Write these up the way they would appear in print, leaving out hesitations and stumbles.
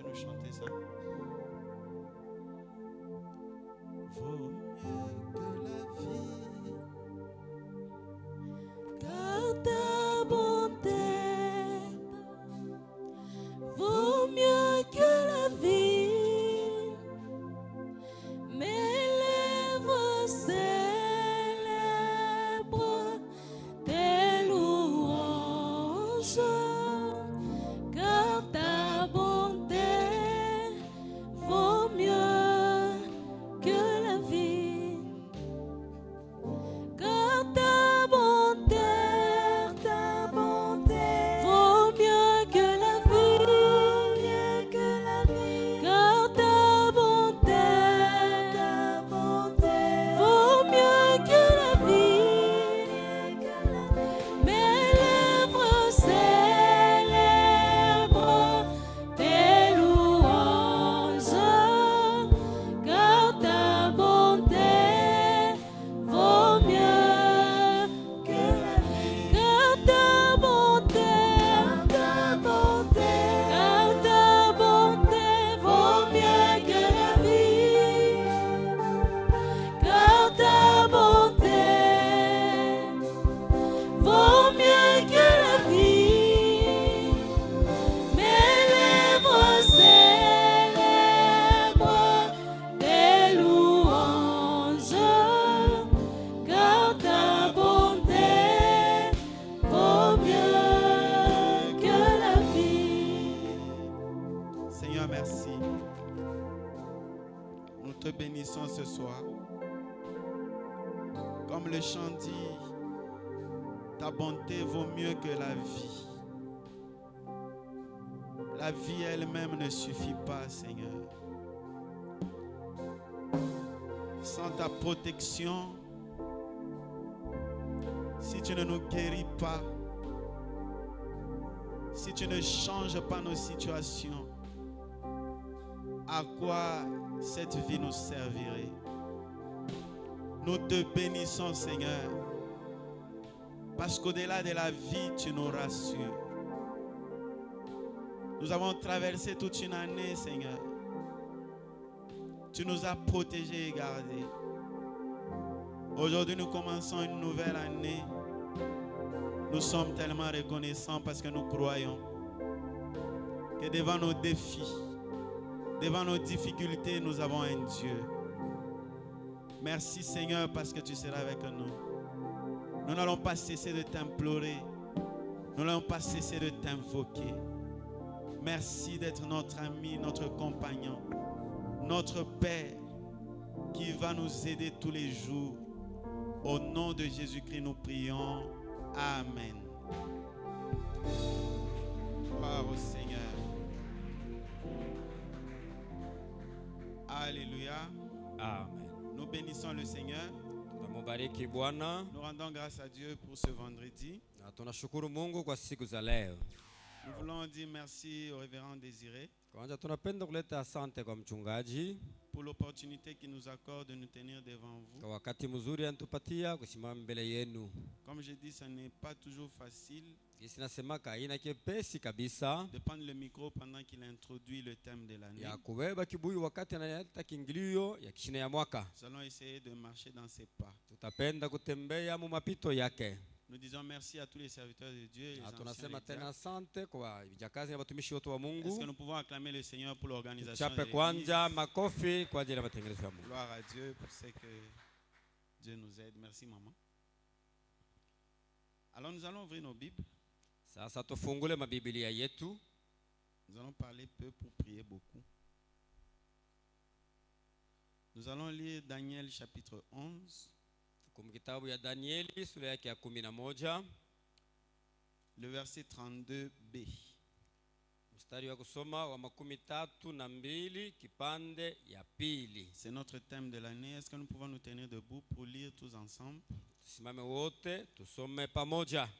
nous chanter ça? Vaut mieux que la vie, car ta bonté vaut mieux que la vie. Mes lèvres célèbrent tes louanges, car ta bonté vaut mieux que la vie. Car ta bonté vaut mieux que la vie. Car ta bonté vaut mieux que la vie. Mes lèvres célèbrent tes louanges, car ta bonté vaut mieux que la vie. Car ta bonté vaut mieux que la vie. Car ta bonté vaut mieux que la vie. Mes lèvres célèbrent tes louanges, car ta bonté vaut mieux que la vie. Seigneur, merci. Nous te bénissons ce soir. Comme le chant dit, ta bonté vaut mieux que la vie. La vie elle-même ne suffit pas, Seigneur. Sans ta protection, si tu ne nous guéris pas, si tu ne changes pas nos situations, à quoi cette vie nous servirait? Nous te bénissons, Seigneur, parce qu'au-delà de la vie, tu nous rassures. Nous avons traversé toute une année, Seigneur. Tu nous as protégés et gardés. Aujourd'hui, nous commençons une nouvelle année. Nous sommes tellement reconnaissants parce que nous croyons que devant nos défis, devant nos difficultés, nous avons un Dieu. Merci, Seigneur, parce que tu seras avec nous. Nous n'allons pas cesser de t'implorer. Nous n'allons pas cesser de t'invoquer. Merci d'être notre ami, notre compagnon, notre Père qui va nous aider tous les jours. Au nom de Jésus-Christ, nous prions. Amen. Gloire au Seigneur. Alléluia. Amen. Nous bénissons le Seigneur. Tunamubariki Bwana Nous rendons grâce à Dieu pour ce vendredi. na tunashukuru Mungu kwa siku za leo. Nous voulons dire merci au révérend Désiré Kwanza tunapenda kuleta asante kwa mchungaji pour l'opportunité qu'il nous accorde de nous tenir devant vous. kwa wakati mzuri anatupatia kusimama mbele yenu. Comme je dis, ce n'est pas toujours facile Jinsi nasemaka haina kepesi kabisa de prendre le micro pendant qu'il introduit le thème de l'année. ya kubeba kibuyu wakati analeta kiingilio ya kishina ya mwaka. Nous allons essayer de marcher dans ses pas. Tutapenda kutembea mu mapito yake. Nous disons merci à tous les serviteurs de Dieu et les Na anciens tunasema et tena diacres. asante kwa vijakazi na watumishi wote wa Est-ce que Mungu. nous pouvons acclamer le Seigneur pour l'organisation de Chape l'église? kwanja makofi kwa ajili ya matengenezo ya Mungu. Gloire à Dieu pour ce que Dieu nous aide. Merci, maman. Alors nous allons ouvrir nos Bibles. Sasa tufungule mabiblia yetu. Nous allons parler peu pour prier beaucoup. Nous allons lire Daniel chapitre 11, Tuko kitabu ya Danieli sura yake ya 11 le verset 32b. mstari wa kusoma wa 32 kipande ya pili. C'est notre thème de l'année. Est-ce que nous pouvons nous tenir debout pour lire tous ensemble? Tusimame wote tusome pamoja.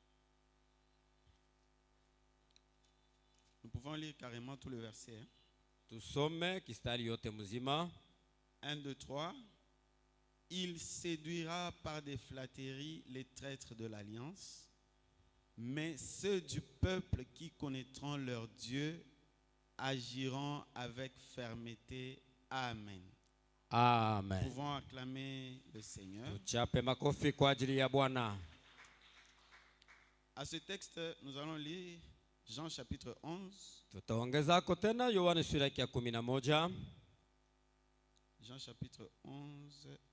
Nous pouvons lire carrément tout le verset. Hein? Tusome kistari yote mzima. 1, 2, 3. Il séduira par des flatteries les traîtres de l'alliance, mais ceux du peuple qui connaîtront leur Dieu agiront avec fermeté. Amen. Nous Amen. pouvons acclamer le Seigneur. Tuchape makofi kwa ajili ya Bwana. À ce texte, nous allons lire Jean chapitre 11. Tutaongezako tena Yohana sura ya 11. Jean chapitre 11. Nous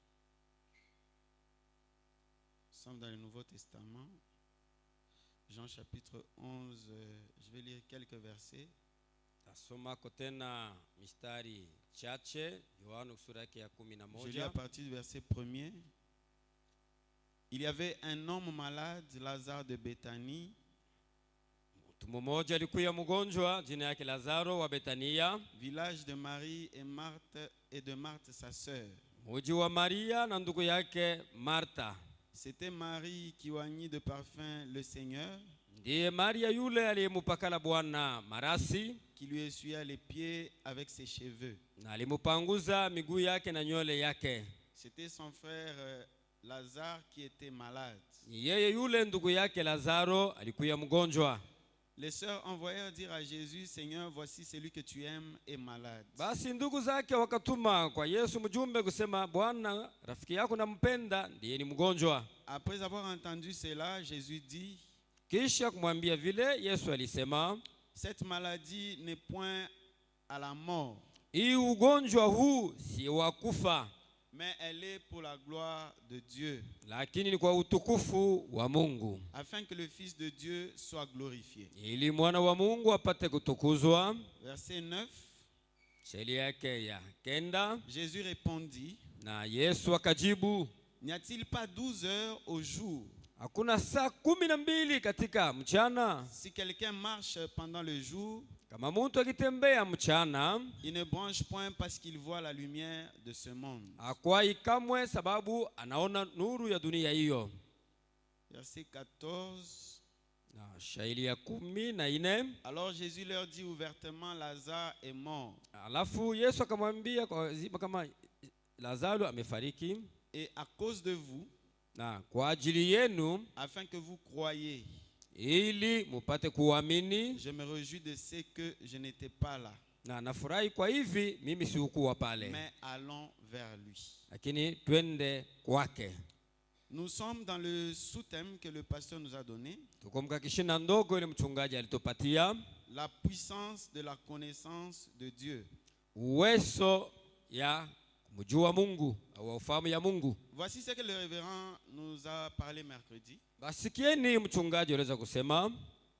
sommes dans le Nouveau Testament. Jean chapitre 11, je vais lire quelques versets. Tasomako tena mistari chache Yohana sura ya Je lis à 11. partir du verset 1er. Il y avait un homme malade, Lazare de Béthanie, Mtu mmoja alikuwa mgonjwa, jina yake Lazaro wa Betania, village de Marie et de Marthe sa sœur. mji wa Maria na ndugu yake Martha. C'était Marie qui oignit de parfum le Seigneur, Ndiye Maria yule aliyempakala Bwana marasi qui lui essuya les pieds avec ses cheveux. na alimpanguza miguu yake na nywele yake. C'était son frère Lazare qui était malade. Ni yeye yule ndugu yake Lazaro alikuwa mgonjwa. Les sœurs envoyèrent dire à Jésus, Seigneur, voici celui que tu aimes est malade. Basi ndugu zake wakatuma kwa Yesu mjumbe kusema, Bwana, rafiki yako nampenda ndiye ni mgonjwa. Après avoir entendu cela, Jésus dit, Kisha kumwambia vile, Yesu alisema, cette maladie n'est point à la mort, hii ugonjwa huu si wa kufa, mais elle est pour la gloire de Dieu, lakini ni kwa utukufu wa Mungu, afin que le Fils de Dieu soit glorifié. ili mwana wa Mungu apate kutukuzwa. Verset 9, Sheria yake ya 9. Jésus répondit, Na Yesu akajibu, n'y a-t-il pas 12 heures au jour? hakuna saa 12 katika mchana? Si quelqu'un marche pendant le jour, Kama mtu akitembea mchana, il ne bronche point parce qu'il voit la lumière de ce monde. hakwai kamwe sababu anaona nuru ya dunia hiyo. Verset 14. Na shairi ya 14. Alors Jésus leur dit ouvertement, Lazare est mort. Alafu Yesu akamwambia kwa zima kama Lazaro amefariki, Et à cause de vous, na kwa ajili yenu, afin que vous croyiez, ili mupate kuamini. je me réjouis de ce que je n'étais pas là. Na nafurahi kwa hivi mimi sikuwa pale, Mais allons vers lui. lakini twende kwake. Nous sommes dans le sous-thème que le pasteur nous a donné, Tuko mkakishina ndogo ile mchungaji alitupatia, la puissance de la connaissance de Dieu. uwezo ya kumjua Mungu au ufahamu ya Mungu. Voici ce que le révérend nous a parlé mercredi. Basikieni mchungaji aliweza kusema,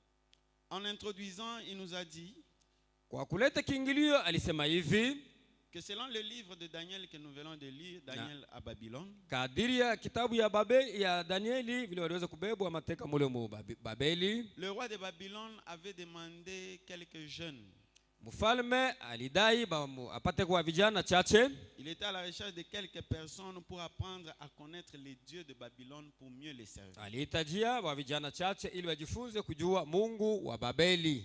En introduisant, il nous a dit kwa kuleta kiingilio alisema hivi, que selon le livre de Daniel que nous venons de lire, Daniel à Babylone, kadiri ya kitabu ya Danieli vile waliweza kubebwa mateka mule mu Babeli, le roi de Babylone avait demandé quelques jeunes. mfalme alidai apate kwa vijana chache. Il était à la recherche de quelques personnes pour apprendre à connaître les dieux de Babylone pour mieux les servir. Alihitajia wa vijana chache ili wajifunze kujua Mungu wa Babeli.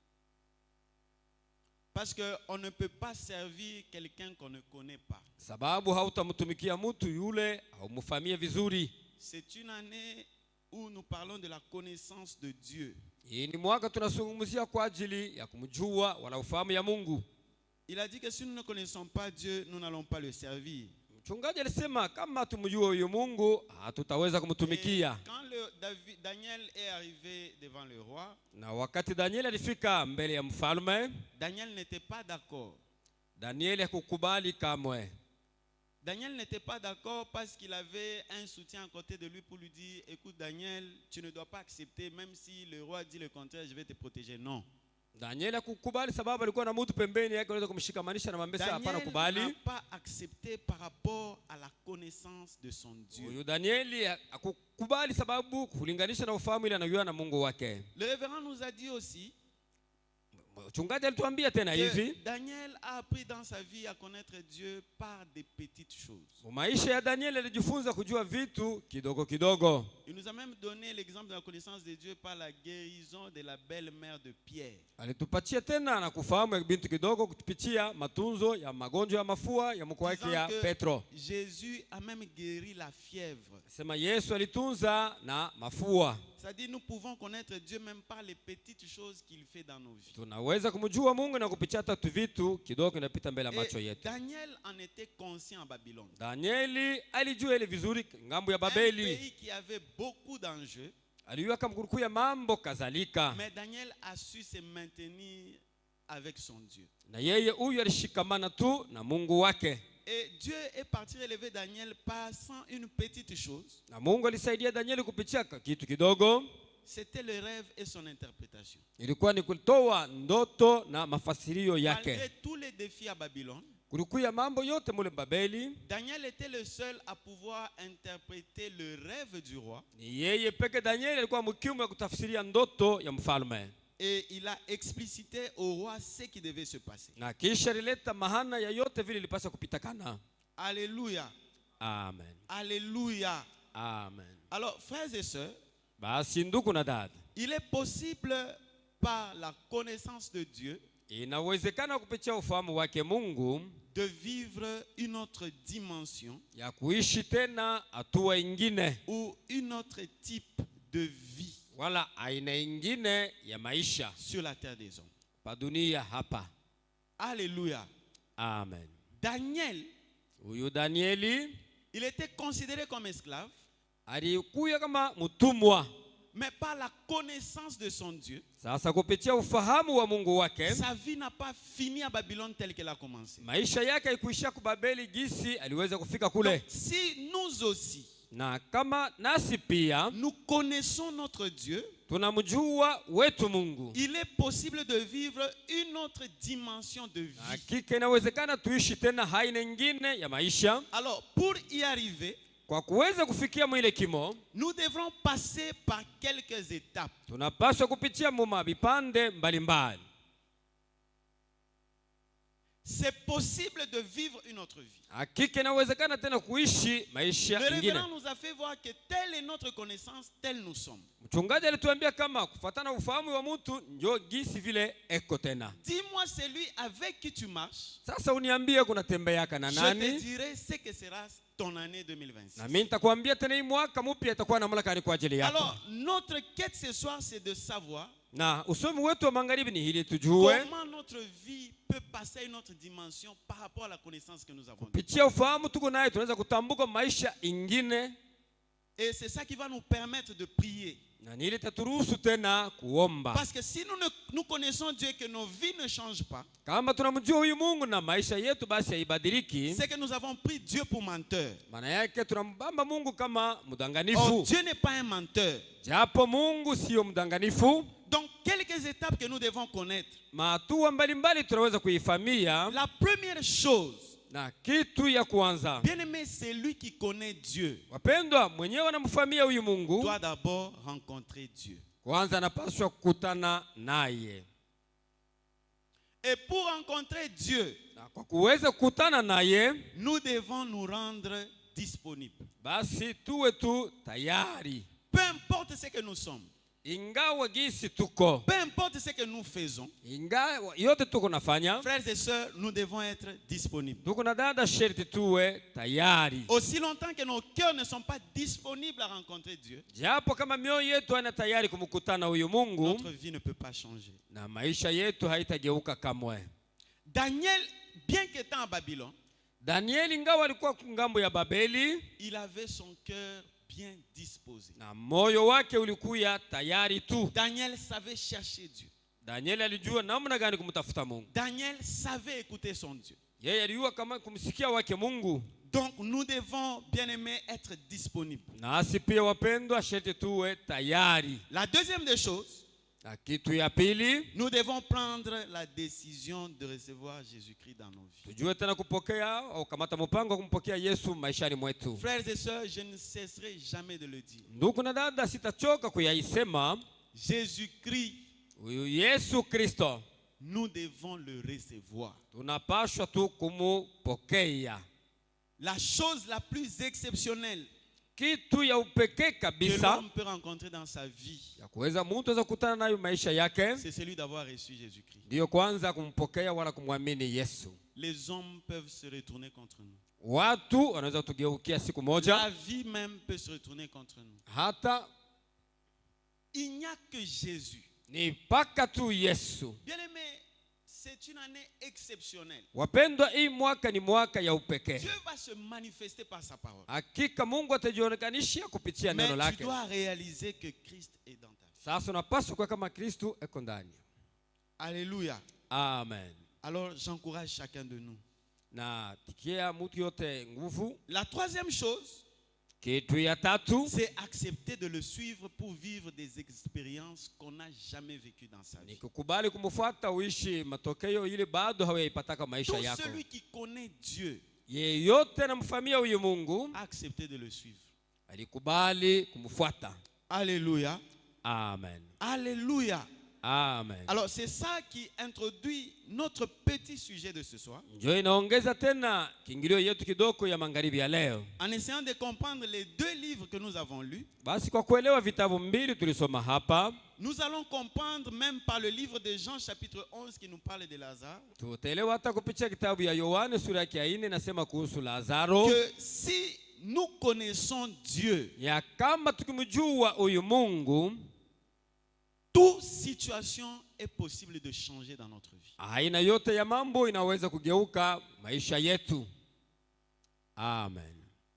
Parce qu'on ne peut pas servir quelqu'un qu'on ne connaît pas. Sababu hautamtumikia mtu yule haumfahamie vizuri. C'est une année où nous parlons de la connaissance de Dieu. Hii ni mwaka tunazungumzia kwa ajili ya kumjua wala ufahamu ya Mungu. Il a dit que si nous ne connaissons pas Dieu, nous n'allons pas le servir. Mchungaji alisema kama tumjue huyo Mungu hatutaweza kumtumikia. Quand Daniel est arrivé devant le roi, Na wakati Danieli alifika mbele ya mfalme, Daniel n'était pas d'accord. Danieli hakukubali kamwe. Daniel n'était pas d'accord parce qu'il avait un soutien à côté de lui pour lui dire, écoute Daniel, tu ne dois pas accepter, même si le roi dit le contraire, je vais te protéger. Non. Danieli hakukubali sababu alikuwa na mtu pembeni yake anaweza kumshikamanisha na mwambie hapana kubali. Daniel n'a pas accepté par rapport à la connaissance de son Dieu. Huyo Danieli hakukubali sababu kulinganisha na ufahamu ile anayojua na Mungu wake. Le révérend nous a dit aussi Mchungaji alituambia tena hivi, Daniel a appris dans sa vie à connaître Dieu par des petites choses. maisha ya Danieli alijifunza kujua vitu kidogo kidogo. Il nous a même donné l'exemple de la connaissance de Dieu par la guérison de la belle-mère de Pierre. Alitupatia tena na kufahamu vitu kidogo kutupitia matunzo ya magonjwa ya mafua ya mkwe wake ya Petro. Jésus a même guéri la fièvre. Sema Yesu alitunza na mafua. C'est-à-dire nous pouvons connaître Dieu même par les petites choses qu'il fait dans nos vies. Tunaweza kumjua Mungu na kupitia hata tu vitu kidogo kinapita mbele ya macho Et yetu. Daniel en était conscient à Babylone. Danieli alijua ile vizuri ngambo ya Un Babeli. pays qui avait beaucoup d'enjeux. Alijua kama kulikuwa mambo kadhalika. Mais Daniel a su se maintenir avec son Dieu. Na yeye huyu alishikamana tu na Mungu wake. Et Dieu est parti relever Daniel passant une petite chose. Na Mungu alisaidia Danieli kupitia kitu kidogo. C'était le rêve et son interprétation. Ilikuwa ni kutoa ndoto na mafasirio yake. Malgré tous les défis à Babylone, Kulikuwa mambo yote mule Babeli. Daniel était le seul à pouvoir interpréter le rêve du roi. Ni yeye peke Danieli alikuwa mkimu ya kutafsiria ndoto ya mfalme. Et il a explicité au roi ce qui devait se passer. Na kisha lileta mahana ya yote vile ilipaswa kupitakana. Alléluia. Amen. Alléluia. Amen. Alors, frères et sœurs, Basi ndugu na dada, il est possible par la connaissance de Dieu inawezekana kupitia ufahamu wake Mungu de vivre une autre dimension ya kuishi tena hatua ingine ou une autre type de vie wala aina ingine ya maisha sur la terre des hommes. pa dunia hapa. Alléluia. Amen. Daniel, Huyu Danieli il était considéré comme esclave, alikuwa kama mtumwa. mais par la connaissance de son Dieu, Sasa kupitia ufahamu wa Mungu wake, sa vie n'a pas fini à Babylone telle qu'elle a commencé. maisha yake haikuishia kubabeli gisi aliweza kufika Donc, kule. si nous aussi, Na kama nasi pia nous connaissons notre Dieu, tunamjua wetu Mungu, il est possible de vivre une autre dimension de vie. hakika inawezekana tuishi tena haina ingine ya maisha. Alors, pour y arriver, Kwa kuweza kufikia mwile kimo, nous devrons passer par quelques étapes. tunapaswa kupitia muma vipande mbalimbali. C'est possible de vivre une autre vie. Hakika inawezekana tena kuishi maisha Le ingine. révérend nous a fait voir que telle est notre connaissance, telle nous sommes. Mchungaji alituambia kama kufuatana ufahamu wa mtu ndio gisi vile eko tena. Dis-moi celui avec qui tu marches, Sasa uniambie kuna tembeaka na je te nani? dirai ce que sera ton année 2026. Na mimi nitakwambia tena hii mwaka mpya itakuwa namna gani kwa ajili yako. Alors, notre quête ce soir, c'est de savoir Na usomi wetu wa magharibi ni hili tujue comment notre vie peut passer à une autre dimension par rapport à la connaissance que nous avons. kupitia ufahamu tuko naye tunaweza kutambuka maisha ingine, Et c'est ça qui va nous permettre de prier. na ni ile taturuhusu tena kuomba. Parce que si nous connaissons Dieu et que nos vies ne changent pas, Kama tunamjua huyu Mungu na maisha yetu basi haibadiliki, c'est que nous avons pris Dieu pour menteur. maana yake tunambamba Mungu kama Or, mdanganifu. Dieu n'est pas un menteur. Japo Mungu sio mdanganifu, Donc, quelques étapes que nous devons connaître. mahatua mbalimbali tunaweza kuifahamia. La première chose, Na kitu ya kwanza, bien aimé, c'est lui qui connaît Dieu. wapendwa, mwenyewe anamfahamia huyu Mungu, Doit d'abord rencontrer Dieu. kwanza anapaswa kukutana naye. Et pour rencontrer Dieu, Na kwa kuweza kukutana naye, nous devons nous rendre disponibles. basi tuwe tu tayari, Peu importe ce que nous sommes, ingawa gisi tuko, peu importe ce que nous faisons, ingawa yote tuko nafanya, frères et sœurs, nous devons être disponibles. tuko na dada, sherti tuwe tayari. Aussi longtemps que nos cœurs ne sont pas disponibles à rencontrer Dieu, Japo kama mioyo yetu haina tayari kumkutana huyu Mungu, notre vie ne peut pas changer. na maisha yetu haitageuka kamwe. Daniel, bien qu'étant à Babylone, Danieli ingawa alikuwa ngambo ya Babeli, il avait son cœur bien disposé. na moyo wake ulikuwa tayari tu. Daniel savait chercher Dieu. Danieli alijua namna gani kumtafuta Mungu. Daniel savait écouter son Dieu. Yeye alijua kama kumsikia wake Mungu. Donc nous devons, bien aimés, être disponibles. Nasi pia wapendwa, sharti tuwe tayari. La deuxième des choses, Na kitu ya pili, nous devons prendre la décision de recevoir Jésus-Christ dans nos vies. tujue tena kupokea au kamata mpango wa kumpokea Yesu maishani mwetu. Frères et sœurs, je ne cesserai jamais de le dire. Ndugu na dada, sitachoka kuyaisema, Jésus-Christ, huyu Yesu Kristo nous devons le recevoir. tunapaswa tu kumupokea. La chose la plus exceptionnelle Kitu ya upekee que kabisa l'homme peut rencontrer dans sa vie, ya kuweza mtu aweza kukutana nayo maisha yake, c'est celui d'avoir reçu Jésus-Christ. ndiyo kwanza kumpokea wala kumwamini Yesu. Les hommes peuvent se retourner contre nous. Watu wanaweza kutugeukia siku La moja, vie même peut se retourner contre nous. hata Il n'y a que Jésus. Ni mpaka tu Yesu. Bien-aimé, c'est une année exceptionnelle. Wapendwa, hii mwaka ni mwaka ya upekee. Dieu va se manifester par sa parole. Hakika Mungu atajionekanisha kupitia neno Mais tu lake. dois réaliser que Christ est dans ta vie. Sasa unapaswa kuwa kama Kristo eko ndani. Alléluia. Amen. Alors j'encourage chacun de nous. Na tikia mtu yote nguvu. La troisième chose, Kitu ya tatu, c'est accepter de le suivre pour vivre des expériences qu'on n'a jamais vécues dans sa ni vie. kukubali kumfuata uishi matokeo ile bado hawaipataka maisha Tout yako. celui qui connaît Dieu Yeyote anamfahamia huyu Mungu a accepté de le suivre. alikubali kumfuata. Alléluia. Amen. Alléluia. Amen. Alors c'est ça qui introduit notre petit sujet de ce soir. Ndio inaongeza tena kiingilio yetu kidogo ya magharibi ya leo. En essayant de comprendre les deux livres que nous avons lus, Basi kwa kuelewa vitabu mbili tulisoma hapa, nous allons comprendre même par le livre de Jean chapitre 11 qui nous parle de Lazare, tutaelewa hata kupitia kitabu ya Yohane sura ya 4 nasema kuhusu Lazaro, que si nous connaissons Dieu, ya kama tukimjua huyu Mungu, toute situation est possible de changer dans notre vie. aina yote ya mambo inaweza kugeuka maisha yetu. Amen.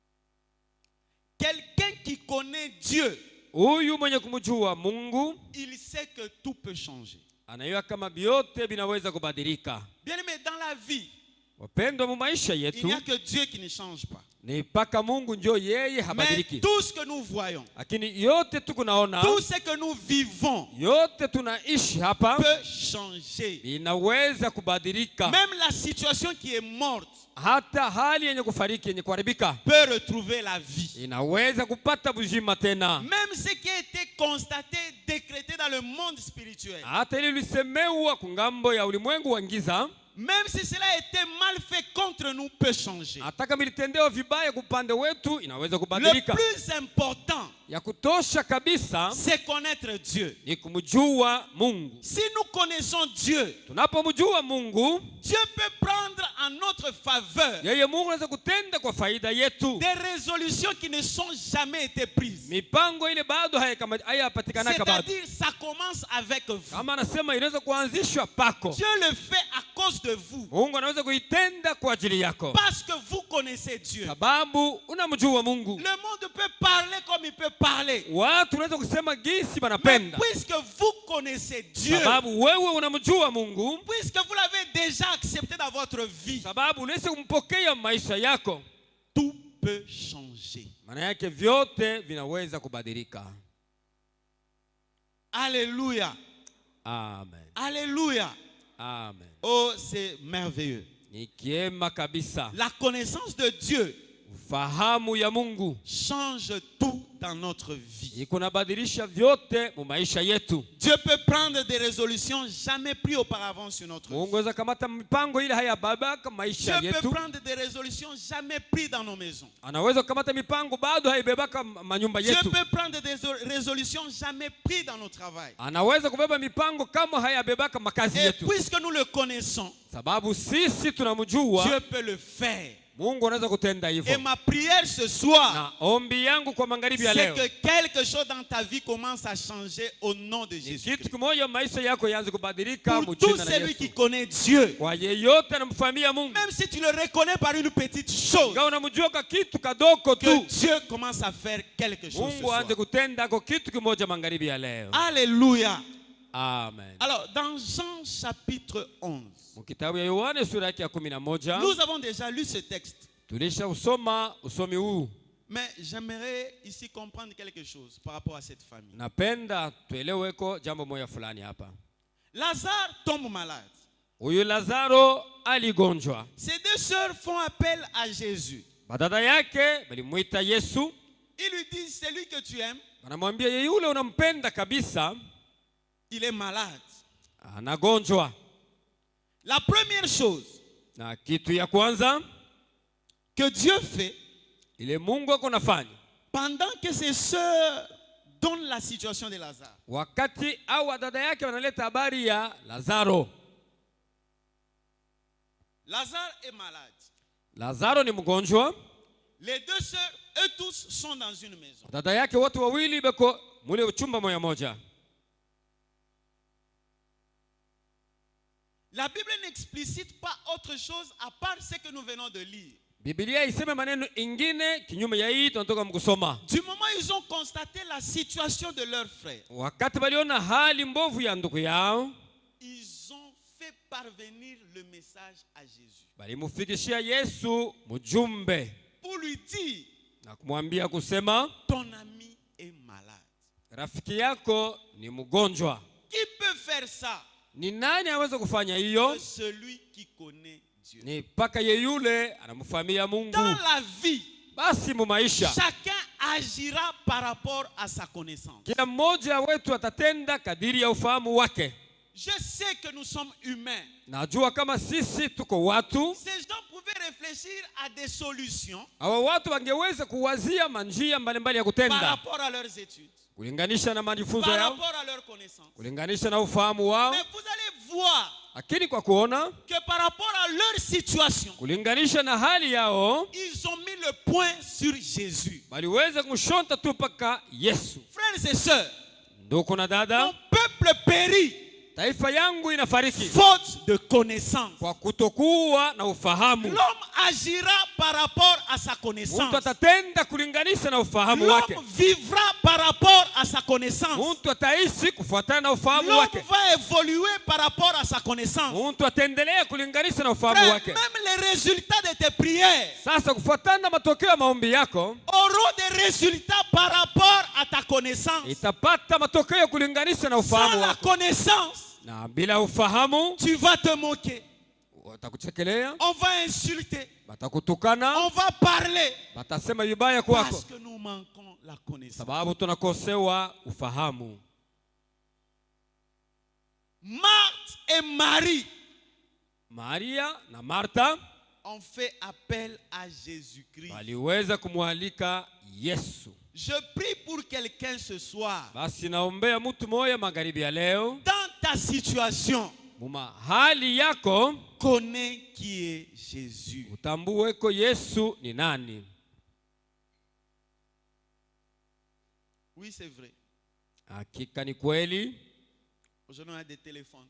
Quelqu'un qui connaît Dieu, Huyu mwenye kumjua Mungu il sait que tout peut changer. anajua kama vyote vinaweza kubadilika. Bien-aimé, dans la vie, Wapendwa, mu maisha il yetu n'y a que Dieu qui ne change pas. ni mpaka Mungu ndio yeye Mais habadiliki. tout ce que nous voyons, Lakini yote tukunaona, tout ce que nous vivons yote tunaishi hapa peut changer. inaweza kubadilika. Même la situation qui est morte Hata hali yenye kufariki, yenye kuharibika, peut retrouver la vie. inaweza kupata uzima tena. Même ce qui a été constaté, décrété dans le monde spirituel, Hata ile lisemewa kungambo ya ulimwengu wa giza, même si cela a été mal fait contre nous, peut changer. hata kama ilitendewa vibaya kupande wetu, inaweza Le kubadilika. plus important, Ya kutosha kabisa c'est connaître Dieu. ni kumjua Mungu. Si nous connaissons Dieu, Tunapomjua Mungu, Dieu peut prendre en notre faveur yeye Mungu anaweza kutenda kwa faida yetu. des résolutions qui ne sont jamais été prises. Mipango ile bado hayapatikanaka bado. C'est-à-dire, ça commence avec vous. Kama anasema inaweza kuanzishwa pako, Dieu le fait à cause de vous. Mungu anaweza kuitenda kwa ajili yako, Parce que vous connaissez Dieu. sababu unamjua Mungu. Le monde peut parler comme il peut parler. Watu wanaweza kusema gisi Mais wanapenda, puisque vous connaissez Dieu, sababu wewe unamjua Mungu, puisque vous l'avez déjà accepté dans votre vie, sababu unaweza kumpokea maisha yako, tout peut changer. maana yake vyote vinaweza kubadilika. Alléluia. Amen. Alléluia. Amen. Oh, c'est merveilleux. Ni kiema kabisa. La connaissance de Dieu Ufahamu ya Mungu change tout dans notre vie. iko nabadilisha vyote mu maisha yetu. Dieu peut prendre des résolutions jamais prises auparavant sur notre vie. Mungu aweza kamata mipango ile hayababaka maisha Dieu peut yetu. prendre des résolutions jamais prises dans nos maisons. Anaweza kukamata mipango bado haibebaka manyumba Dieu yetu. peut prendre des résolutions jamais prises dans nos travail. Anaweza kubeba mipango kama hayabebaka makazi Et yetu. puisque nous le connaissons, Sababu sisi tunamjua, Dieu peut le faire. Mungu anaweza kutenda Et hivyo. ma prière ce soir, Na ombi yangu kwa magharibi ya c'est leo, que quelque chose dans ta vie commence à changer au nom de ni Jésus. kitu kimoja maisha yako yaanze kubadilika Pour mu tout jina la celui qui Yesu. connaît Dieu, Kwa yeyote anamfahamia Mungu, même si tu le reconnais par une petite chose, ingawa unamjua kwa kitu kadogo que tu, Dieu commence à faire quelque chose ce Mungu aanze soir. kutenda kwa kitu kimoja magharibi ya leo. Alléluia. Amen. Alors, dans Jean chapitre 11, Mu kitabu ya Yohane sura yake ya 11, nous avons déjà lu ce texte. tulisha usoma usomi huu. Mais j'aimerais ici comprendre quelque chose par rapport à cette famille. Napenda tueleweko jambo moja fulani hapa. Lazare tombe malade. Huyu Lazaro aligonjwa. Ses deux sœurs font appel à Jésus. Badada yake balimuita Yesu, Ils lui disent, c'est lui que tu aimes, wanamwambia yeye yule unampenda kabisa il est malade. anagonjwa. La première chose Na kitu ya kwanza que Dieu fait, ile Mungu ako nafanya pendant que ses sœurs donnent la situation de Lazare, wakati au wadada yake wanaleta habari ya Lazaro. Lazare est malade. Lazaro ni mgonjwa. Les deux sœurs, eux tous, sont dans une maison. Dada yake wote wawili beko mule chumba moja moja. La Bible n'explicite pas autre chose à part ce que nous venons de lire. Biblia iseme maneno ingine kinyume ya hii tunatoka mkusoma. Du moment ils ont constaté la situation de leur frère, Wakati waliona hali mbovu ya ndugu yao, ils ont fait parvenir le message à Jésus. Balimufikishia Yesu mjumbe Pour lui dire, na kumwambia kusema, ton ami est malade. rafiki yako ni mgonjwa. Qui peut faire ça? Ni nani aweza kufanya hiyo? Celui qui connaît Dieu. Ni paka yule anamfahamia Mungu. Dans la vie, Basi mu maisha chacun agira par rapport à sa connaissance. kila mmoja wetu atatenda kadiri ya ufahamu wake. Je sais que nous sommes humains. Najua kama sisi tuko watu. Ces gens pouvaient réfléchir à des solutions Hawa watu wangeweza kuwazia manjia mbalimbali ya par kutenda rapport à leurs études, kulinganisha na majifunzo par yao, rapport à leurs connaissances. kulinganisha na ufahamu wao, Mais vous allez voir lakini kwa kuona que par rapport à leur situation, kulinganisha na hali yao, ils ont mis le point sur Jésus. waliweza kumshonta tu paka Yesu. Frères et sœurs, Ndugu na mon dada, peuple périt taifa yangu inafariki faute de connaissance. kwa kutokuwa na ufahamu. L'homme agira par rapport à sa connaissance. Mtu atatenda kulinganisha na ufahamu wake. L'homme vivra par rapport à sa connaissance. Mtu ataishi kufuatana na ufahamu L'homme wake. va évoluer par rapport à sa connaissance. Mtu ataendelea kulinganisha na ufahamu Frère, wake. même les résultats de tes prières Sasa kufuatana na matokeo ya maombi yako, auront des résultats par rapport à ta connaissance. itapata matokeo ya kulinganisha na Sans ufahamu la wako. connaissance, Na bila ufahamu tu vas te moquer. watakuchekelea, On va insulter. watakutukana, On va parler. watasema vibaya Parce kwako, que nous manquons la connaissance. sababu tunakosewa ufahamu. Marthe et Marie Maria na Martha ont fait appel à Jésus-Christ. waliweza kumwalika Yesu. Je prie pour quelqu'un ce soir. Basi naombea mtu moja magharibi ya leo, Dans ta situation, muma hali yako, connais qui est Jésus. utambue ko Yesu ni nani. Oui, c'est vrai. Hakika ni kweli. Aujourd'hui, on a des téléphones.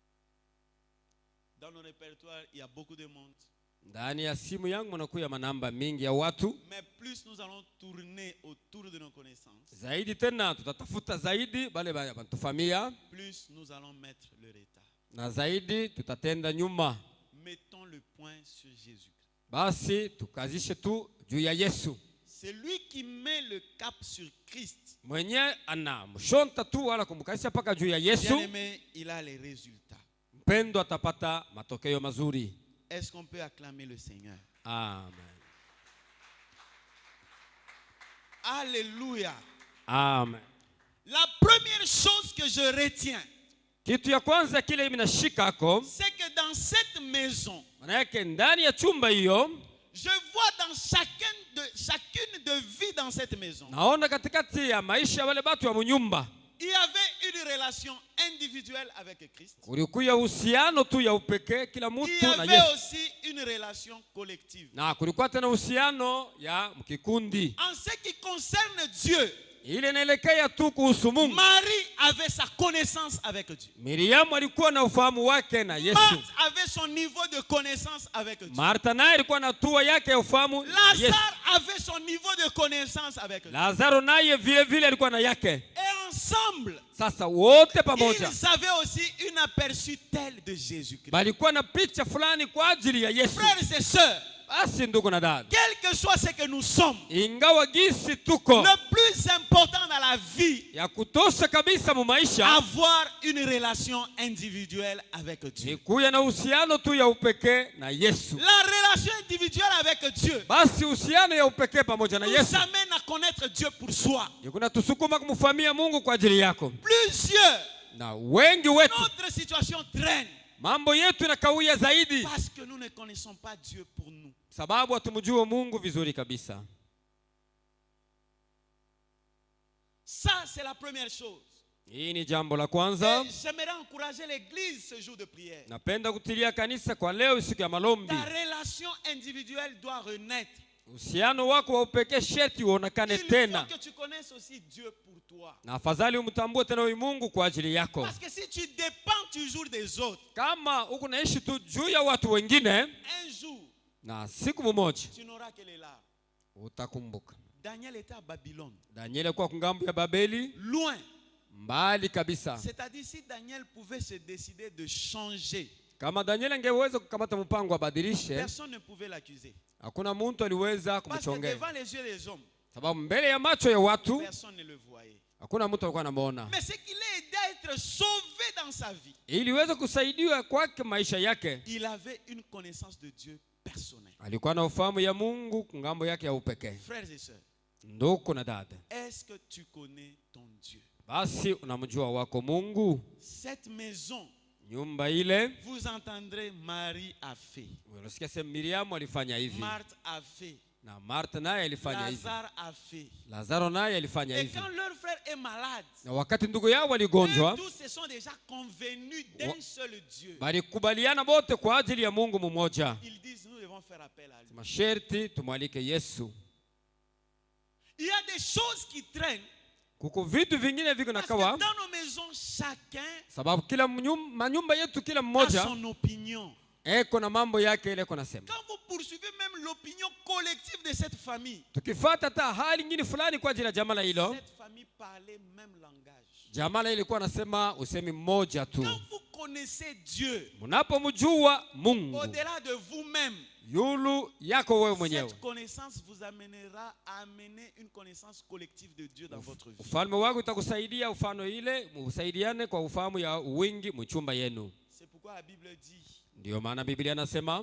Dans nos répertoires, il y a beaucoup de monde. Ndani ya simu yangu mnakuya manamba mingi ya watu. Mais plus nous allons tourner autour de nos connaissances, Zaidi tena tutatafuta zaidi bale banatufamia, plus nous allons mettre le retard. na zaidi tutatenda nyuma. Mettons le point sur Jésus. Basi tukazishe tu juu ya Yesu. C'est lui qui met le cap sur Christ. Mwenye ana mshonta tu wala kumkalisha paka juu ya Yesu. Bien-aimé, il a les résultats. Mpendo atapata matokeo mazuri. Est-ce qu'on peut acclamer le Seigneur? Amen. Alléluia. Amen. La première chose que je retiens, Kitu ya kwanza kile mimi nashikako, c'est que dans cette maison, maana yake ndani ya chumba hiyo, je vois dans chacune de vie dans cette maison, naona katikati ya maisha wale watu wa mnyumba, il y avait une relation individuelle avec Christ. kulikuwa uhusiano tu ya upekee kila Il y mtu na avait Yesu. aussi une relation collective. Na kulikuwa tena uhusiano ya mkikundi. En ce qui concerne Dieu, Ile inaelekea tu kuhusu Mungu. Marie avait sa connaissance avec Dieu. Miriamu alikuwa na ufahamu wake na Yesu. Marthe avait son niveau de connaissance avec Dieu. Martha naye alikuwa na hatua yake ya ufahamu na Yesu. Lazare avait son niveau de connaissance avec Dieu. Lazaro naye vile vile alikuwa na yake. Et ensemble, Sasa wote pamoja ils avaient aussi une aperçu tel de Jésus-Christ. balikuwa na picha fulani kwa ajili ya Yesu. Frères et sœurs, Basi ndugu na dada, quel que soit ce que nous sommes, ingawa gisi tuko le plus important dans la vie, ya kutosha kabisa mu maisha, avoir une relation individuelle avec Dieu. ni kuya na uhusiano tu ya upekee na Yesu. La relation individuelle avec Dieu Basi uhusiano ya upekee pamoja na nous Yesu amène à connaître Dieu pour soi. kuna tusukuma kumfamia Mungu kwa ajili yako. Plusieurs, Na wengi wetu notre situation traîne mambo yetu inakawia zaidi parce que nous ne connaissons pas Dieu pour nous. sababu hatumjua Mungu vizuri kabisa. Ça, c'est la première chose. Hii ni jambo la kwanza. Et j'aimerais encourager l'église ce jour de prière. Napenda kutilia kanisa kwa leo siku ya malombi. Ta relation individuelle doit renaître. uhusiano wako wa upekee sharti uonekane Il faut tena. que tu connaisses aussi Dieu pour toi. Na afadhali umtambue tena huyu Mungu kwa ajili yako. Parce que si tu dépends toujours des autres, Kama uko naishi tu juu ya watu wengine, un jour, na siku mmoja tu n'auras que les larmes. utakumbuka. Daniel était à Babylone, Danieli kwa ngambo ya Babeli, loin. mbali kabisa. C'est-à-dire si Daniel pouvait se décider de changer, Kama Danieli angeweza kukamata mpango abadilishe, personne ne pouvait l'accuser. hakuna mtu aliweza Parce que kumchongea. devant les yeux des hommes, Sababu mbele ya macho ya watu personne ne le voyait. hakuna mtu alikuwa anamuona. Mais c'est qu'il a aidé à être sauvé dans sa vie. Ili iweze kusaidiwa kwake maisha yake, Il avait une connaissance de Dieu personnelle. alikuwa na ufahamu ya Mungu ngambo yake ya upekee. Frères et sœurs, Ndugu na dada, est-ce que tu connais ton Dieu? basi unamjua wako Mungu? Cette maison, Nyumba ile, vous entendrez, Marie a fait, unasikia sema Miriamu alifanya hivi, Marthe a fait, na Martha naye alifanya hivi, Lazare a fait. Lazaro naye alifanya Et hivi. quand leur frère est malade, Na wakati ndugu yao eux waligonjwa, tous se sont déjà convenus d'un seul Dieu. balikubaliana bote kwa ajili ya Mungu mmoja. Ils disent, nous devons faire appel à lui. Masharti tumwalike Yesu. Il y a des choses qui traînent. Kuko vitu vingine viko Parce que nakawa, dans nos maisons, chacun sababu kila manyumba yetu kila a mmoja son opinion. eko na mambo yake ile kuna sema. Quand vous poursuivez même l'opinion collective de cette famille, Tukifuata hata hali nyingine fulani kwa ajili ya jamaa hilo, cette famille parlait même langage. jamaa ilikuwa nasema usemi mmoja tu. Quand vous connaissez Dieu, Mnapomjua Mungu au-delà de vous-même, yulu yako wewe mwenyewe, cette connaissance vous amènera à amener une connaissance collective de Dieu dans votre vie. ufalme wako utakusaidia ufano ile usaidiane kwa ufahamu ya wingi mchumba yenu. C'est pourquoi la Bible dit, Ndio maana Biblia inasema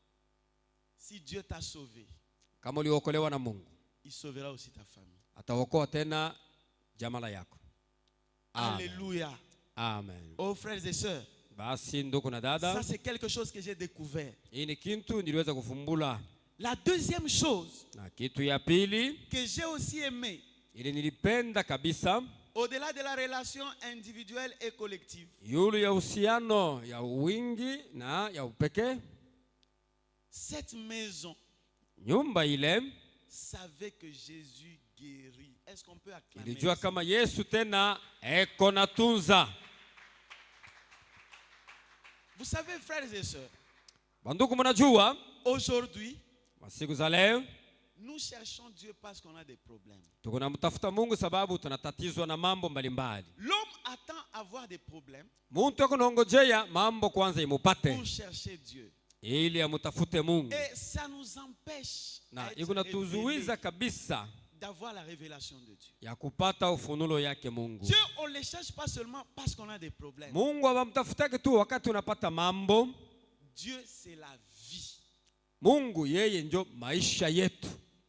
si Dieu t'a sauvé, kama uliokolewa na Mungu, il sauvera aussi ta famille. ataokoa tena jamaa yako. Amen. Alléluia. Amen. Oh frères et sœurs, Basi ndugu na dada, ça c'est quelque chose que j'ai découvert. hii ni kitu niliweza kufumbula. La deuxième chose Na kitu ya pili que j'ai aussi aimé, ili nilipenda kabisa, au-delà de la relation individuelle et collective, yulu ya uhusiano ya wingi na ya upekee, cette maison nyumba ile savait que Jésus guérit. Est-ce qu'on peut acclamer ilijua ça? kama Yesu tena eko na tunza. Vous savez, frères et sœurs, Bandugu, mnajua aujourd'hui, masiku za leo nous cherchons Dieu parce qu'on a des problèmes. tunamtafuta Mungu sababu tunatatizwa na mambo mbalimbali. L'homme attend avoir des problèmes Muntu yako naongojea mambo kwanza imupate pour chercher Dieu. ili amutafute Mungu, Et ça nous empêche na d'être iko natuzuiza révélés, kabisa d'avoir la révélation de Dieu. ya kupata ufunulo yake Mungu. Dieu, on ne le cherche pas seulement parce qu'on a des problèmes. Mungu hawamtafutake tu wakati unapata mambo. Dieu, c'est la vie. Mungu yeye ndio maisha yetu.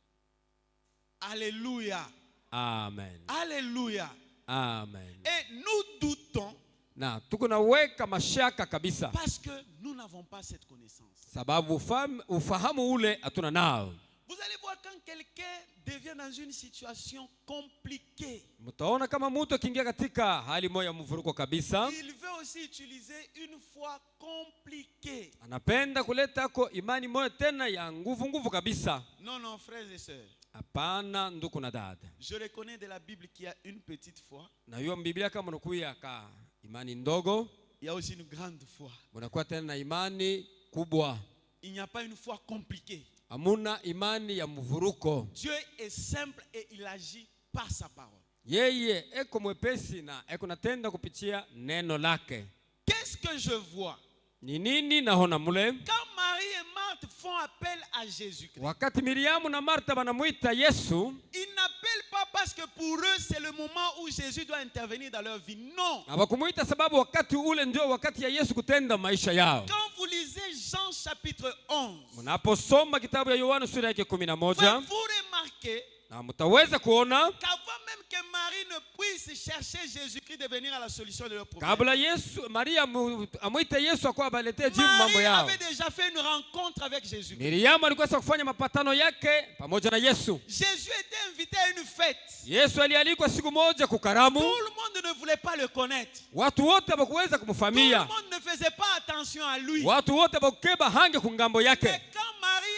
Alléluia. Amen. Alléluia. Amen. Et nous doutons Na tuko naweka mashaka kabisa parce que nous n'avons pas cette connaissance. sababu ufahamu ule hatuna nao. Vous allez voir quand quelqu'un devient dans une situation compliquée, Mtaona kama mtu akiingia katika hali moja mvuruko kabisa, il veut aussi utiliser une foi compliquée. anapenda kuleta ko imani moja tena ya nguvu kabisa. Non, non, frères et sœurs. Hapana ndugu na dada. Je reconnais de la Bible qu'il y a une petite foi. Na hiyo Biblia kama unakuya ka imani ndogo, Il y a aussi une grande foi. unakuwa tena na imani kubwa. Il n'y a pas une foi compliquée. Hamuna imani ya mvuruko. Dieu est simple et il agit par sa parole. Yeye eko mwepesi na eko natenda kupitia neno lake. Qu'est-ce que je vois? Ni nini naona mule? Quand Marie et Marthe font appel à Jésus-Christ, Wakati Miriamu na Martha banamuita Yesu, ils n'appellent pas parce que pour eux c'est le moment où Jésus doit intervenir dans leur vie. Non. hawakumuita sababu wakati ule ndio wakati ya Yesu kutenda maisha yao. Quand vous lisez Jean chapitre 11, Mnaposoma kitabu ya Yohana sura yake 11, vous remarquez na mtaweza kuona qu'avant même que Marie ne puisse chercher Jésus-Christ de venir à la solution de leur problème, kabla Yesu Maria amuite Yesu akwa abaletee jibu mambo Marie yao, avait déjà fait une rencontre avec Jésus-Christ. Miriamu alikuwa sasa kufanya mapatano yake pamoja na Yesu. Jésus était invité à une fête. Yesu alialikwa siku moja kukaramu. Tout le monde ne voulait pas le connaître. Watu wote hawakuweza Tout le kumfahamia. monde ne faisait pas attention à lui. Watu wote bakukeba hange kungambo Mais yake. quand Marie est arrivée,